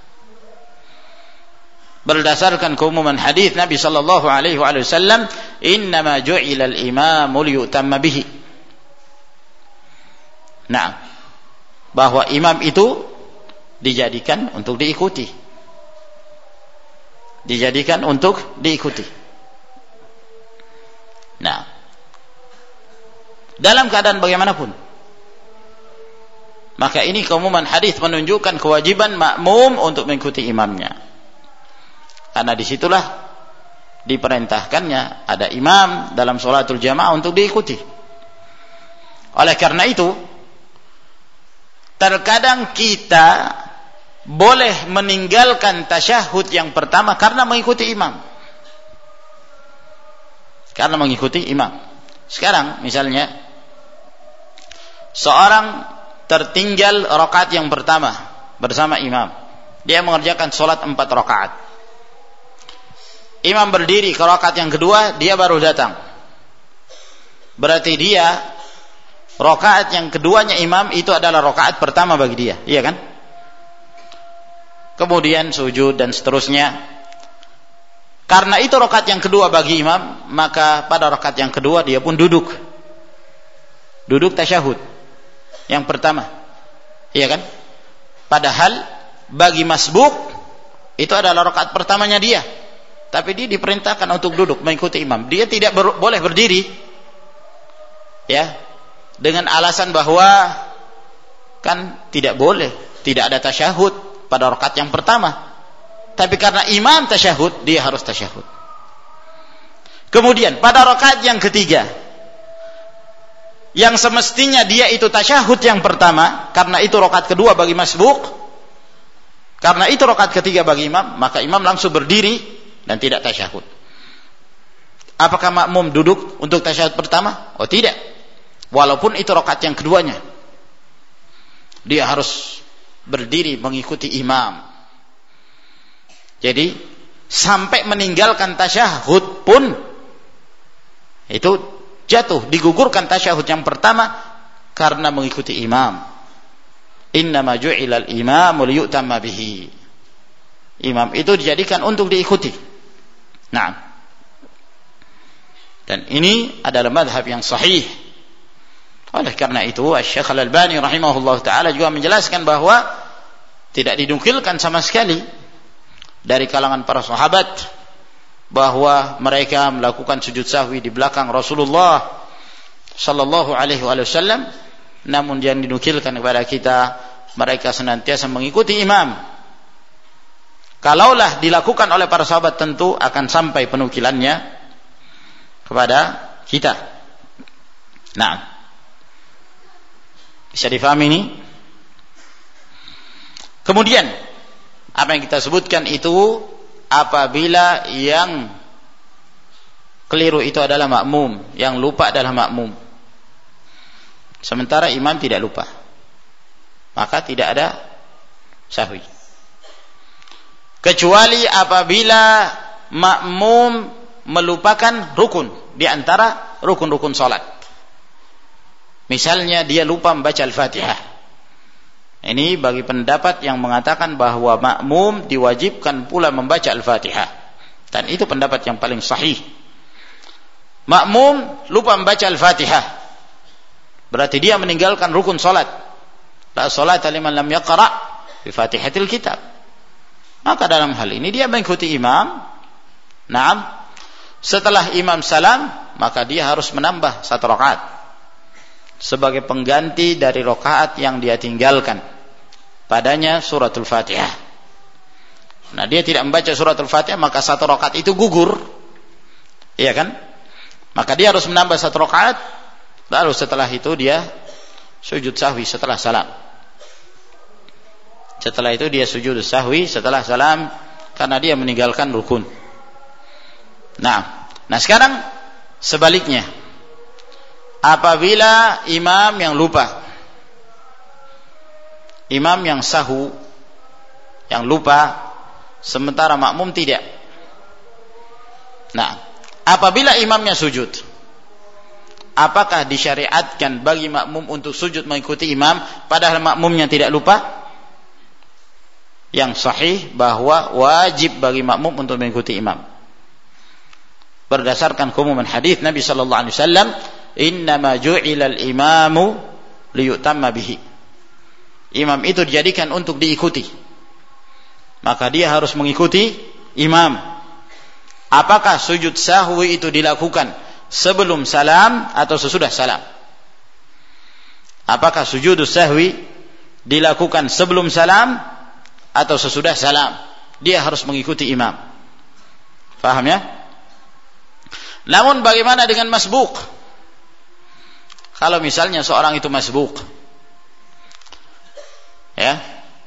Berdasarkan keumuman hadis Nabi sallallahu alaihi wasallam, "Innama ju'ila al-imamu liyutamma bihi." Nah, bahwa imam itu dijadikan untuk diikuti. Dijadikan untuk diikuti. Nah, dalam keadaan bagaimanapun, maka ini keumuman hadis menunjukkan kewajiban makmum untuk mengikuti imamnya. Karena disitulah diperintahkannya ada imam dalam sholatul jamaah untuk diikuti. Oleh karena itu, terkadang kita boleh meninggalkan tasyahud yang pertama karena mengikuti imam. Karena mengikuti imam. Sekarang misalnya seorang tertinggal rakaat yang pertama bersama imam. Dia mengerjakan sholat 4 rakaat. Imam berdiri ke rakaat yang kedua, dia baru datang. Berarti dia Rakaat yang keduanya imam itu adalah rakaat pertama bagi dia, iya kan? Kemudian sujud dan seterusnya. Karena itu rakaat yang kedua bagi imam, maka pada rakaat yang kedua dia pun duduk. Duduk tasyahud yang pertama, iya kan? Padahal bagi masbuk itu adalah rakaat pertamanya dia, tapi dia diperintahkan untuk duduk mengikuti imam. Dia tidak boleh berdiri, ya, dengan alasan bahwa kan tidak boleh, tidak ada tasyahud pada rakaat yang pertama. Tapi karena imam tasyahud, dia harus tasyahud. Kemudian pada rakaat yang ketiga, yang semestinya dia itu tasyahud yang pertama, karena itu rakaat kedua bagi masbuk, karena itu rakaat ketiga bagi imam, maka imam langsung berdiri dan tidak tasyahud. Apakah makmum duduk untuk tasyahud pertama? Oh tidak. Walaupun itu rakaat yang keduanya, dia harus berdiri mengikuti imam. Jadi sampai meninggalkan tasyahud pun itu jatuh, digugurkan tasyahud yang pertama karena mengikuti imam. Innama ju'ilal imamu liyu'tamma bihi. Imam itu dijadikan untuk diikuti. Nah, dan ini adalah madhab yang sahih. Oleh karena itu Syekh Al-Albani rahimahullah ta'ala juga menjelaskan bahwa tidak dinukilkan sama sekali dari kalangan para sahabat bahwa mereka melakukan sujud sahwi di belakang Rasulullah sallallahu alaihi wasallam, namun yang dinukilkan kepada kita mereka senantiasa mengikuti imam. Kalaulah dilakukan oleh para sahabat tentu akan sampai penukilannya kepada kita. Nah, bisa difahami ini? Kemudian apa yang kita sebutkan itu apabila yang keliru itu adalah makmum, yang lupa adalah makmum, sementara imam tidak lupa, maka tidak ada sahwi. Kecuali apabila makmum melupakan rukun di antara rukun-rukun salat. Misalnya dia lupa membaca Al-Fatihah. Ini bagi pendapat yang mengatakan bahwa makmum diwajibkan pula membaca Al-Fatihah, dan itu pendapat yang paling sahih. Makmum lupa membaca Al-Fatihah, berarti dia meninggalkan rukun salat. La salata liman lam yaqra bi Fatihatil kitab. Maka dalam hal ini dia mengikuti imam. Naam. Setelah imam salam, maka dia harus menambah satu rakaat sebagai pengganti dari rakaat yang dia tinggalkan padanya suratul Fatihah. Nah, dia tidak membaca suratul Fatihah, maka satu rakaat itu gugur, iya kan? Maka dia harus menambah satu rakaat, lalu setelah itu dia sujud sahwi setelah salam. Setelah itu dia sujud sahwi setelah salam karena dia meninggalkan rukun. Nah sekarang sebaliknya, apabila imam yang lupa, imam yang sahu, yang lupa, sementara makmum tidak. Nah, apabila imamnya sujud, apakah disyariatkan bagi makmum untuk sujud mengikuti imam padahal makmumnya tidak lupa? Yang sahih bahwa wajib bagi makmum untuk mengikuti imam. Berdasarkan keumuman hadis Nabi sallallahu alaihi wasallam, innama ju'ilal imamu liyutamma bihi. Imam itu dijadikan untuk diikuti, maka dia harus mengikuti imam. Apakah sujud sahwi itu dilakukan sebelum salam atau sesudah salam? Apakah sujud sahwi dilakukan sebelum salam atau sesudah salam? Dia harus mengikuti imam. Faham ya? Namun bagaimana dengan masbuk? Kalau misalnya seorang itu masbuk, ya,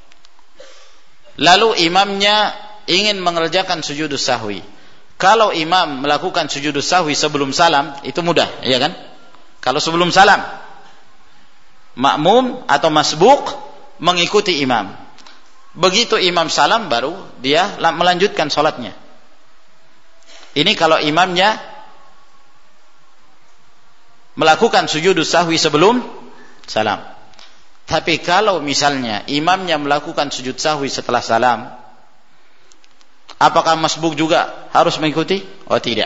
lalu imamnya ingin mengerjakan sujud sahwi. Kalau imam melakukan sujud sahwi sebelum salam, itu mudah, ya kan? Kalau sebelum salam, makmum atau masbuk mengikuti imam. Begitu imam salam, baru dia melanjutkan sholatnya. Ini kalau imamnya melakukan sujud sahwi sebelum salam. Tapi kalau misalnya imamnya melakukan sujud sahwi setelah salam, apakah masbuk juga harus mengikuti? Oh tidak.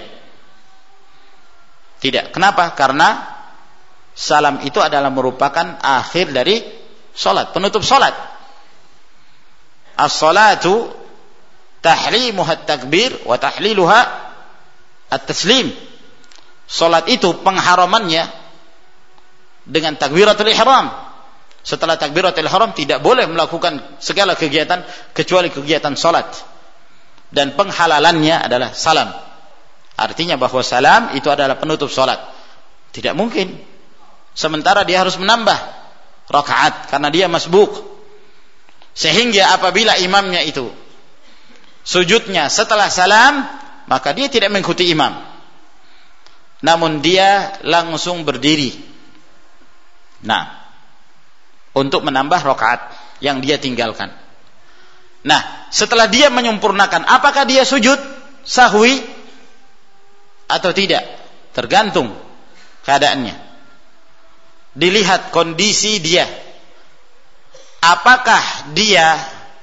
Tidak. Kenapa? Karena salam itu adalah merupakan akhir dari salat, penutup salat. As-salatu tahlimuha at-takbir wa tahliluha at-taslim. Salat itu pengharamannya dengan takbiratul ihram. Setelah takbiratul ihram tidak boleh melakukan segala kegiatan kecuali kegiatan salat. Dan penghalalannya adalah salam. Artinya bahwa salam itu adalah penutup salat. Tidak mungkin sementara dia harus menambah rakaat karena dia masbuk. Sehingga apabila imamnya itu sujudnya setelah salam, maka dia tidak mengikuti imam, namun dia langsung berdiri. Nah, untuk menambah rakaat yang dia tinggalkan. Nah, setelah dia menyempurnakan, apakah dia sujud sahwi atau tidak? Tergantung keadaannya. Dilihat kondisi dia. Apakah dia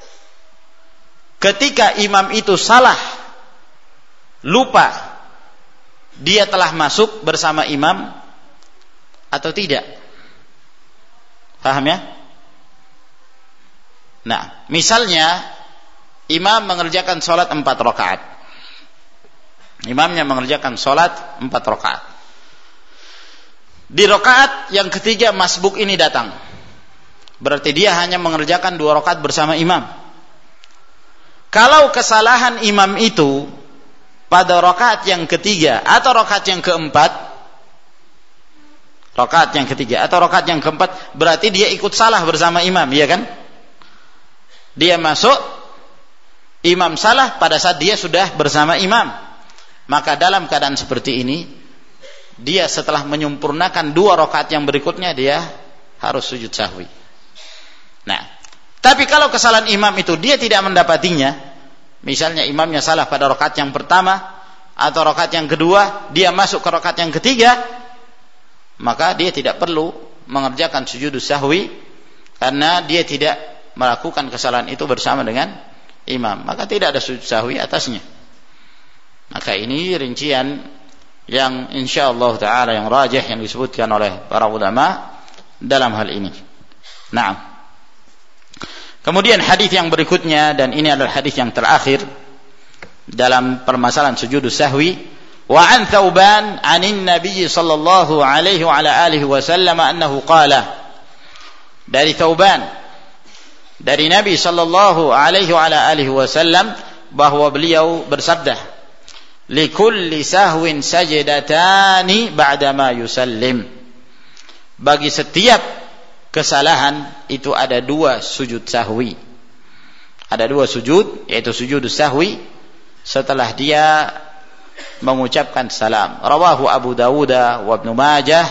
ketika imam itu salah, lupa, dia telah masuk bersama imam atau tidak? Paham ya? Nah, misalnya imam mengerjakan sholat 4 rakaat. Imamnya mengerjakan sholat 4 rakaat. Di rakaat yang ketiga masbuk ini datang. Berarti dia hanya mengerjakan 2 rakaat bersama imam. Kalau kesalahan imam itu pada rakaat yang ketiga atau rakaat yang keempat, rakaat yang ketiga atau rakaat yang keempat, berarti dia ikut salah bersama imam, iya kan? Dia masuk, imam salah pada saat dia sudah bersama imam. Maka dalam keadaan seperti ini, dia setelah menyempurnakan 2 rakaat yang berikutnya, dia harus sujud sahwi. Nah, tapi kalau kesalahan imam itu dia tidak mendapatinya, misalnya imamnya salah pada rakaat yang pertama atau rakaat yang kedua, dia masuk ke rakaat yang ketiga, maka dia tidak perlu mengerjakan sujud sahwi karena dia tidak melakukan kesalahan itu bersama dengan imam, maka tidak ada sujud sahwi atasnya. Maka ini rincian yang insyaallah taala yang rajih yang disebutkan oleh para ulama dalam hal ini. Naam. Kemudian hadis yang berikutnya, dan ini adalah hadis yang terakhir dalam permasalahan sujud sahwi. Wa an Thauban 'anin Nabi sallallahu alaihi wa ala alihi wasallam annahu qala. Dari Thauban, dari Nabi sallallahu alaihi wa ala alihi wasallam, bahwa beliau bersabda, likulli sahwin sajdatani ba'da ma yusallim. Bagi setiap kesalahan itu ada 2 sujud sahwi. Ada 2 sujud, yaitu sujud sahwi setelah dia mengucapkan salam. Rawahu Abu Dawud wa Ibnu Majah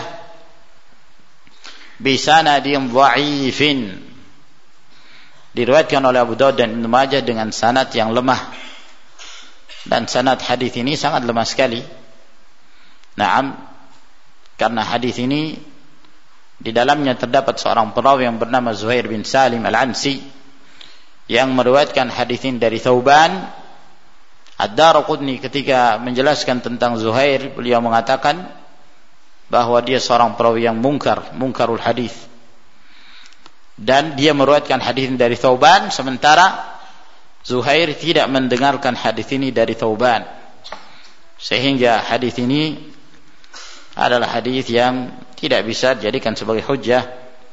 bi sanadin dha'ifin. Diriwayatkan oleh Abu Dawud dan Ibnu Majah dengan sanad yang lemah. Dan sanad hadis ini sangat lemah sekali. Naam, karena hadis ini di dalamnya terdapat seorang perawi yang bernama Zuhair bin Salim Al-Ansi yang meriwayatkan hadis ini dari Thauban. Ad-Darqutni ketika menjelaskan tentang Zuhair, beliau mengatakan bahwa dia seorang perawi yang munkarul hadis. Dan dia meriwayatkan hadis ini dari Thauban, sementara Zuhair tidak mendengarkan hadis ini dari Thauban. Sehingga hadis ini adalah hadis yang tidak bisa dijadikan sebagai hujjah.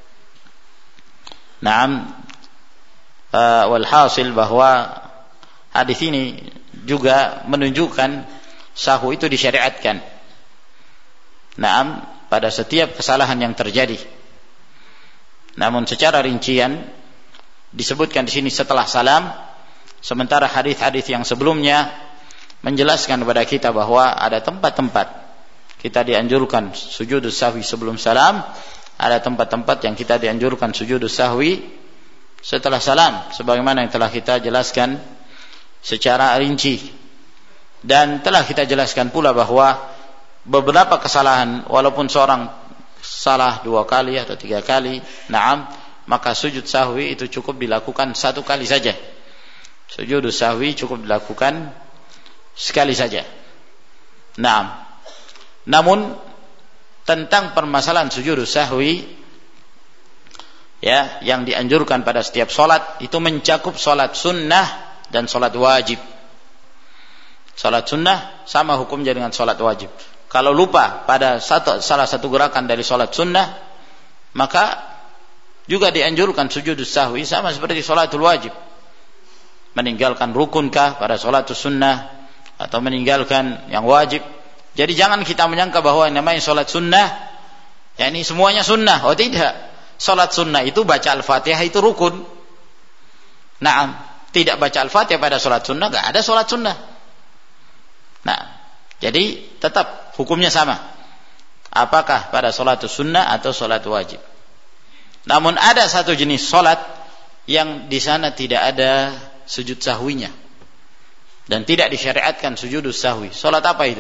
Naam, walhasil bahwa hadis ini juga menunjukkan sahwu itu disyariatkan. Naam, pada setiap kesalahan yang terjadi. Namun secara rincian disebutkan di sini setelah salam, sementara hadis-hadis yang sebelumnya menjelaskan kepada kita bahwa ada tempat-tempat kita dianjurkan sujud sahwi sebelum salam, ada tempat-tempat yang kita dianjurkan sujud sahwi setelah salam, sebagaimana yang telah kita jelaskan secara rinci. Dan telah kita jelaskan pula bahwa beberapa kesalahan, walaupun seorang salah 2 kali atau 3 kali, na'am, maka sujud sahwi itu cukup dilakukan 1 kali saja. Sujud sahwi cukup dilakukan sekali saja. Na'am. Namun tentang permasalahan sujud sahwi, ya, yang dianjurkan pada setiap salat itu mencakup salat sunnah dan salat wajib. Salat sunnah sama hukumnya dengan salat wajib. Kalau lupa pada salah satu gerakan dari salat sunnah, maka juga dianjurkan sujud sahwi sama seperti salatul wajib. Meninggalkan rukunkah pada salatul sunnah atau meninggalkan yang wajib. Jadi jangan kita menyangka bahwa yang namanya salat sunnah, ya ini semuanya sunnah. Oh tidak. Salat sunnah itu baca Al-Fatihah itu rukun. Naam, tidak baca Al-Fatihah pada salat sunnah, enggak ada salat sunnah. Nah, jadi tetap hukumnya sama. Apakah pada salat sunnah atau salat wajib. Namun ada satu jenis salat yang di sana tidak ada sujud sahwinya dan tidak disyariatkan sujud sahwi. Salat apa itu?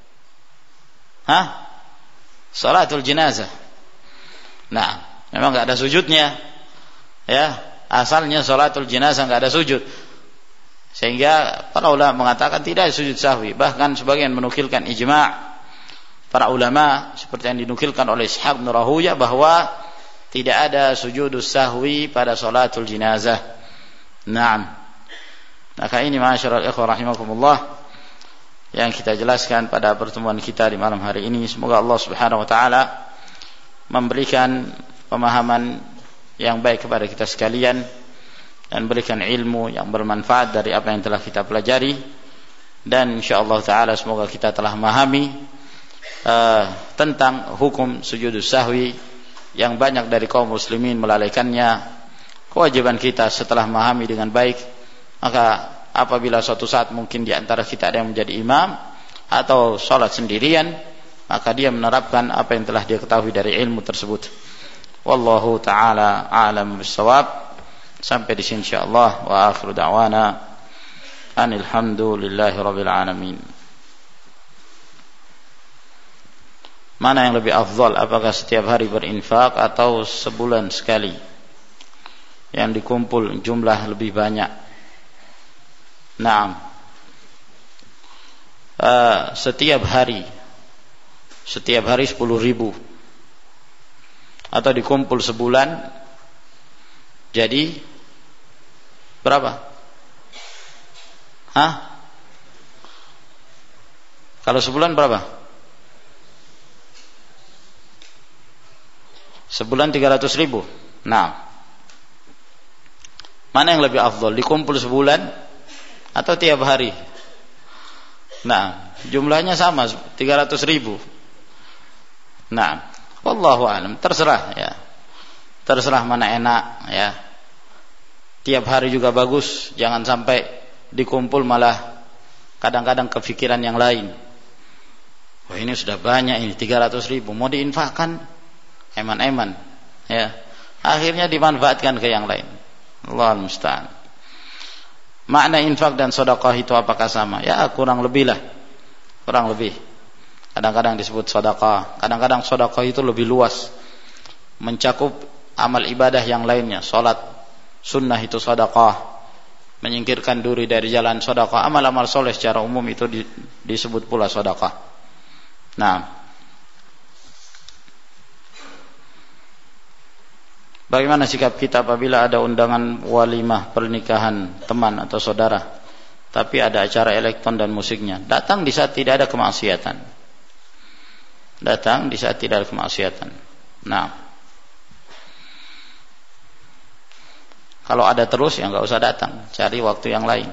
Salatul jenazah. Nah, memang enggak ada sujudnya. Ya, asalnya salatul jenazah enggak ada sujud. Sehingga para ulama mengatakan tidak ada sujud sahwi. Bahkan sebagian menukilkan ijma' para ulama seperti yang dinukilkan oleh Ishaq bin Rahuyah bahwa tidak ada sujud sahwi pada salatul jenazah. Naam. Maka ini ma'asyiral ikhwah rahimakumullah yang kita jelaskan pada pertemuan kita di malam hari ini. Semoga Allah Subhanahu wa taala memberikan pemahaman yang baik kepada kita sekalian dan berikan ilmu yang bermanfaat dari apa yang telah kita pelajari, dan insyaallah taala semoga kita telah memahami tentang hukum sujud sahwi yang banyak dari kaum muslimin melalaikannya. Kewajiban kita setelah memahami dengan baik, maka apabila suatu saat mungkin di antara kita ada yang menjadi imam atau salat sendirian, maka dia menerapkan apa yang telah dia ketahui dari ilmu tersebut. Wallahu taala a'lam bissawab. Sampai di sini insyaallah, wa akhiru da'wana anil hamdulillahi rabbil alamin. Mana yang lebih afdal, apakah setiap hari berinfak atau sebulan sekali yang dikumpul jumlah lebih banyak? Naam. Setiap hari 10.000 atau dikumpul sebulan jadi berapa? Kalau sebulan berapa? Sebulan 300.000. Nah, mana yang lebih afdal? Dikumpul sebulan atau tiap hari? Nah, jumlahnya sama 300.000. Nah, wallahu a'lam, terserah ya. Terserah mana enak ya. Tiap hari juga bagus, jangan sampai dikumpul malah kadang-kadang kepikiran yang lain. Wah, ini sudah banyak ini 300.000, mau diinfakkan eman-eman ya. Akhirnya dimanfaatkan ke yang lain. Allahul musta'an. Makna infak dan sedekah itu apakah sama? Ya, kurang lebih lah. Kurang lebih. Kadang-kadang disebut sedekah, kadang-kadang sedekah itu lebih luas, mencakup amal ibadah yang lainnya. Salat sunnah itu sedekah, menyingkirkan duri dari jalan sedekah, amal-amal soleh secara umum itu disebut pula sedekah. Nah, bagaimana sikap kita apabila ada undangan walimah pernikahan teman atau saudara, tapi ada acara elektron dan musiknya? Datang di saat tidak ada kemaksiatan. Datang di saat tidak ada kemaksiatan. Nah, kalau ada terus ya enggak usah datang, cari waktu yang lain.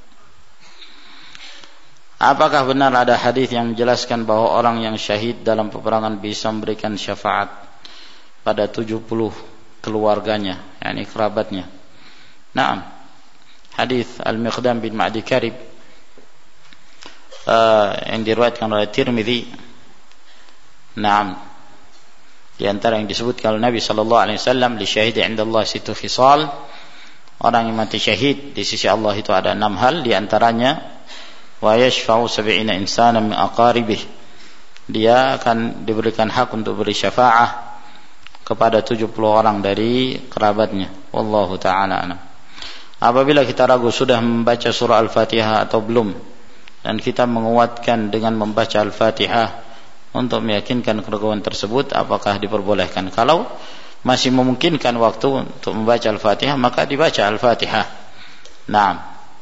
Apakah benar ada hadis yang menjelaskan bahwa orang yang syahid dalam peperangan bisa memberikan syafaat pada 70 keluarganya, yakni kerabatnya? Naam. Hadis Al-Miqdam bin Ma'di Karib yang diriwayatkan oleh Tirmidzi. Naam. Di antara yang disebutkan oleh Nabi sallallahu alaihi wasallam, li syahidi 'inda Allah situ khisal. Orang yang mati syahid di sisi Allah itu ada 6 hal, di antaranya wa yashfa'u 70 insana min aqaribih, dia akan diberikan hak untuk beri syafaah kepada 70 orang dari kerabatnya. Wallahu ta'ala a'lam. Apabila kita ragu sudah membaca surah Al-Fatihah atau belum, dan kita menguatkan dengan membaca Al-Fatihah untuk meyakinkan keraguan tersebut, apakah diperbolehkan? Kalau masih memungkinkan waktu untuk membaca Al-Fatihah, maka dibaca Al-Fatihah. Naam.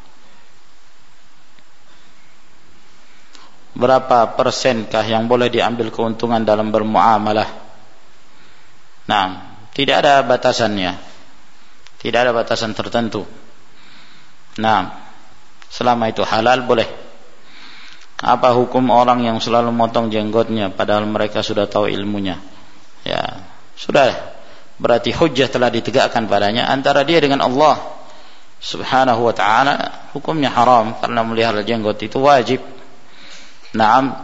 Berapa persenkah yang boleh diambil keuntungan dalam bermuamalah? Naam, tidak ada batasannya. Tidak ada batasan tertentu. Naam. Selama itu halal boleh. Apa hukum orang yang selalu motong jenggotnya padahal mereka sudah tahu ilmunya? Ya, sudah. Berarti hujjah telah ditegakkan padanya antara dia dengan Allah Subhanahu wa ta'ala. Hukumnya haram karena melihara jenggot itu wajib. Naam.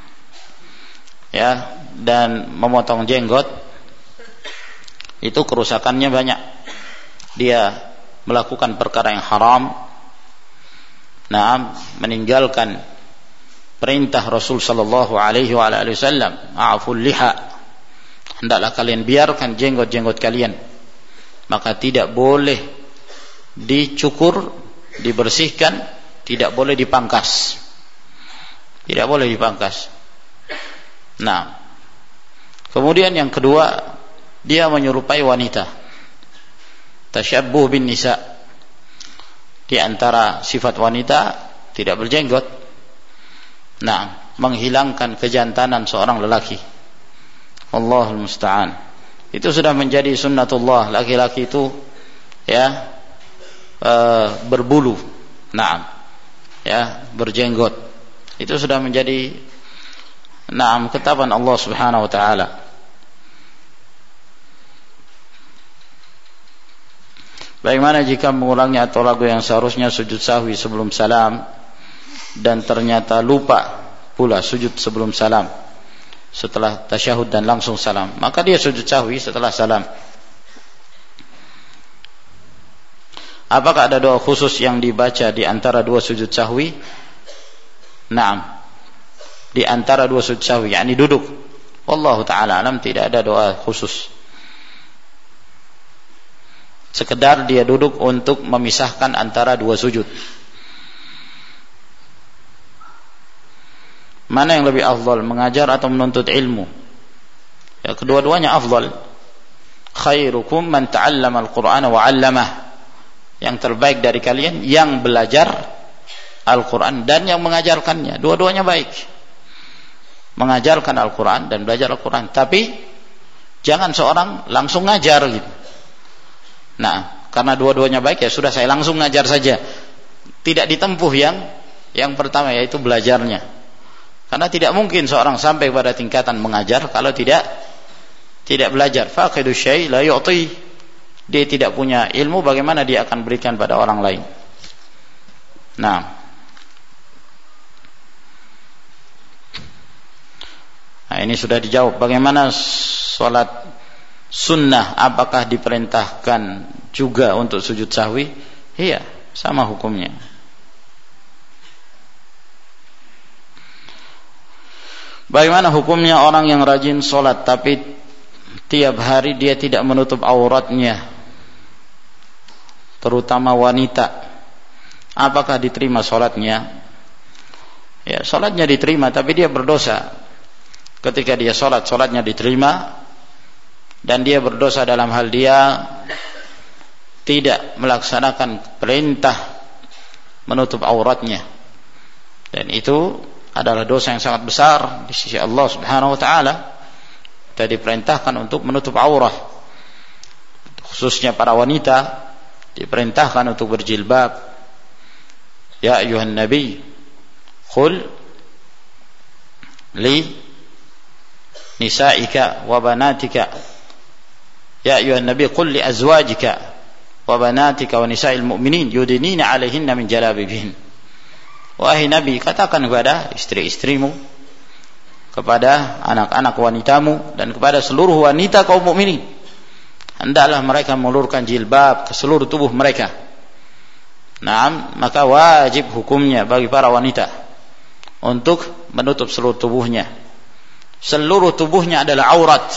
Ya, dan memotong jenggot itu kerusakannya banyak. Dia melakukan perkara yang haram. Naam, meninggalkan perintah Rasul sallallahu alaihi wasallam, a'ful liha, hendaklah kalian biarkan jenggot-jenggot kalian. Maka tidak boleh dicukur, dibersihkan, tidak boleh dipangkas. Tidak boleh dipangkas. Nah, kemudian yang kedua, dia menyerupai wanita. Tasyabbuh bin nisa. Di antara sifat wanita tidak berjenggot. Nah, menghilangkan kejantanan seorang lelaki. Allahul musta'an. Itu sudah menjadi sunnatullah. Laki-laki itu ya berbulu. Naam. Ya, berjenggot. Itu sudah menjadi ketetapan Allah Subhanahu wa taala. Bagaimana jika mengulangi atau ragu yang seharusnya sujud sahwi sebelum salam dan ternyata lupa pula sujud sebelum salam setelah tasyahud dan langsung salam? Maka dia sujud sahwi setelah salam. Apakah ada doa khusus yang dibaca di antara dua sujud sahwi? Naam. Di antara dua sujud sahwi, yakni duduk. Wallahu ta'ala alam, tidak ada doa khusus. Sekedar dia duduk untuk memisahkan antara dua sujud. Mana yang lebih afdal, mengajar atau menuntut ilmu? Ya, kedua-duanya afdal. Khairukum man ta'allama al-Qur'ana wa 'allamah. Yang terbaik dari kalian yang belajar Al-Qur'an dan yang mengajarkannya. Dua-duanya baik. Mengajarkan Al-Qur'an dan belajar Al-Qur'an. Tapi jangan seorang langsung ngajar gitu. Nah, karena dua-duanya baik, ya sudah saya langsung ngajar saja. Tidak ditempuh yang pertama, yaitu belajarnya. Karena tidak mungkin seorang sampai pada tingkatan mengajar kalau tidak belajar. Faqidu syai' la yu'ti. Dia tidak punya ilmu, bagaimana dia akan berikan pada orang lain? Nah, ini sudah dijawab. Bagaimana sholat sunnah, apakah diperintahkan juga untuk sujud sahwi? Iya, sama hukumnya. Bagaimana hukumnya orang yang rajin sholat tapi tiap hari dia tidak menutup auratnya, terutama wanita? Apakah diterima sholatnya? Ya, sholatnya diterima, tapi dia berdosa. Ketika dia sholatnya diterima, dan dia berdosa dalam hal dia tidak melaksanakan perintah menutup auratnya, dan itu adalah dosa yang sangat besar di sisi Allah Subhanahu wa taala. Kita diperintahkan untuk menutup aurat, khususnya para wanita diperintahkan untuk berjilbab. Ya ayuhan nabi, qul li nisa'ika wa banatika, ya ayuhan nabi qul li azwajika wa banatika wa nisa'il mu'minin yudinina 'alaihinna min jalabibihin. Wahai Nabi, katakan kepada istri-istrimu, kepada anak-anak wanitamu, dan kepada seluruh wanita kaum mukminin, hendaklah mereka mengulurkan jilbab ke seluruh tubuh mereka. Naam, maka wajib hukumnya bagi para wanita untuk menutup seluruh tubuhnya. seluruh tubuhnya adalah aurat,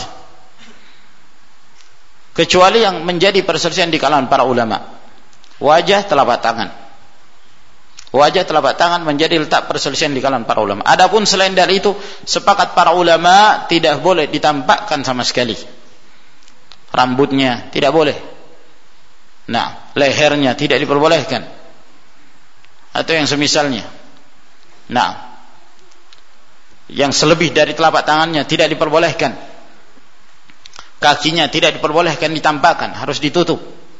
kecuali yang menjadi perselisihan di kalangan para ulama, wajah, telapak tangan. Wajah, telapak tangan menjadi letak perselisihan di kalangan para ulama. Adapun selain dari itu, sepakat para ulama tidak boleh ditampakkan sama sekali. Rambutnya tidak boleh. Nah, lehernya tidak diperbolehkan, atau yang semisalnya. Nah, yang selebih dari telapak tangannya tidak diperbolehkan. Kakinya tidak diperbolehkan ditampakkan, harus ditutup.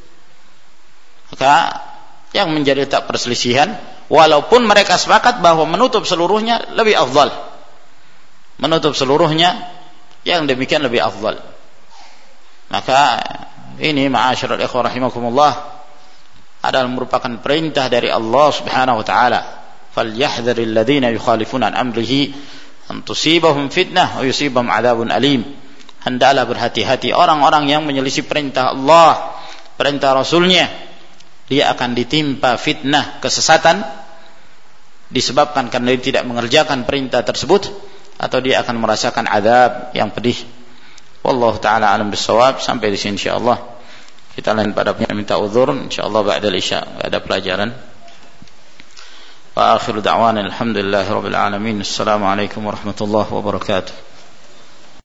Maka yang menjadi letak perselisihan, walaupun mereka sepakat bahwa menutup seluruhnya lebih afdal. Menutup seluruhnya yang demikian lebih afdal. Maka ini ma'asyiral ikhwah rahimakumullah adalah merupakan perintah dari Allah Subhanahu wa taala. Falyahdharil ladzina yukhalifuna an amrihi an tusibahum fitnah wa yusibahum adzabun alim. Hendaklah berhati-hati orang-orang yang menyelisih perintah Allah, perintah Rasulnya. Dia akan ditimpa fitnah, kesesatan, disebabkan karena dia tidak mengerjakan perintah tersebut, atau dia akan merasakan azab yang pedih. Wallahu taala alam bisawab. Sampai di sini insyaallah. Kita lain pada minta uzur insyaallah ba'dal isya, ada pelajaran. Wa akhiru da'wana alhamdulillahirabbil alamin. Assalamualaikum warahmatullahi wabarakatuh.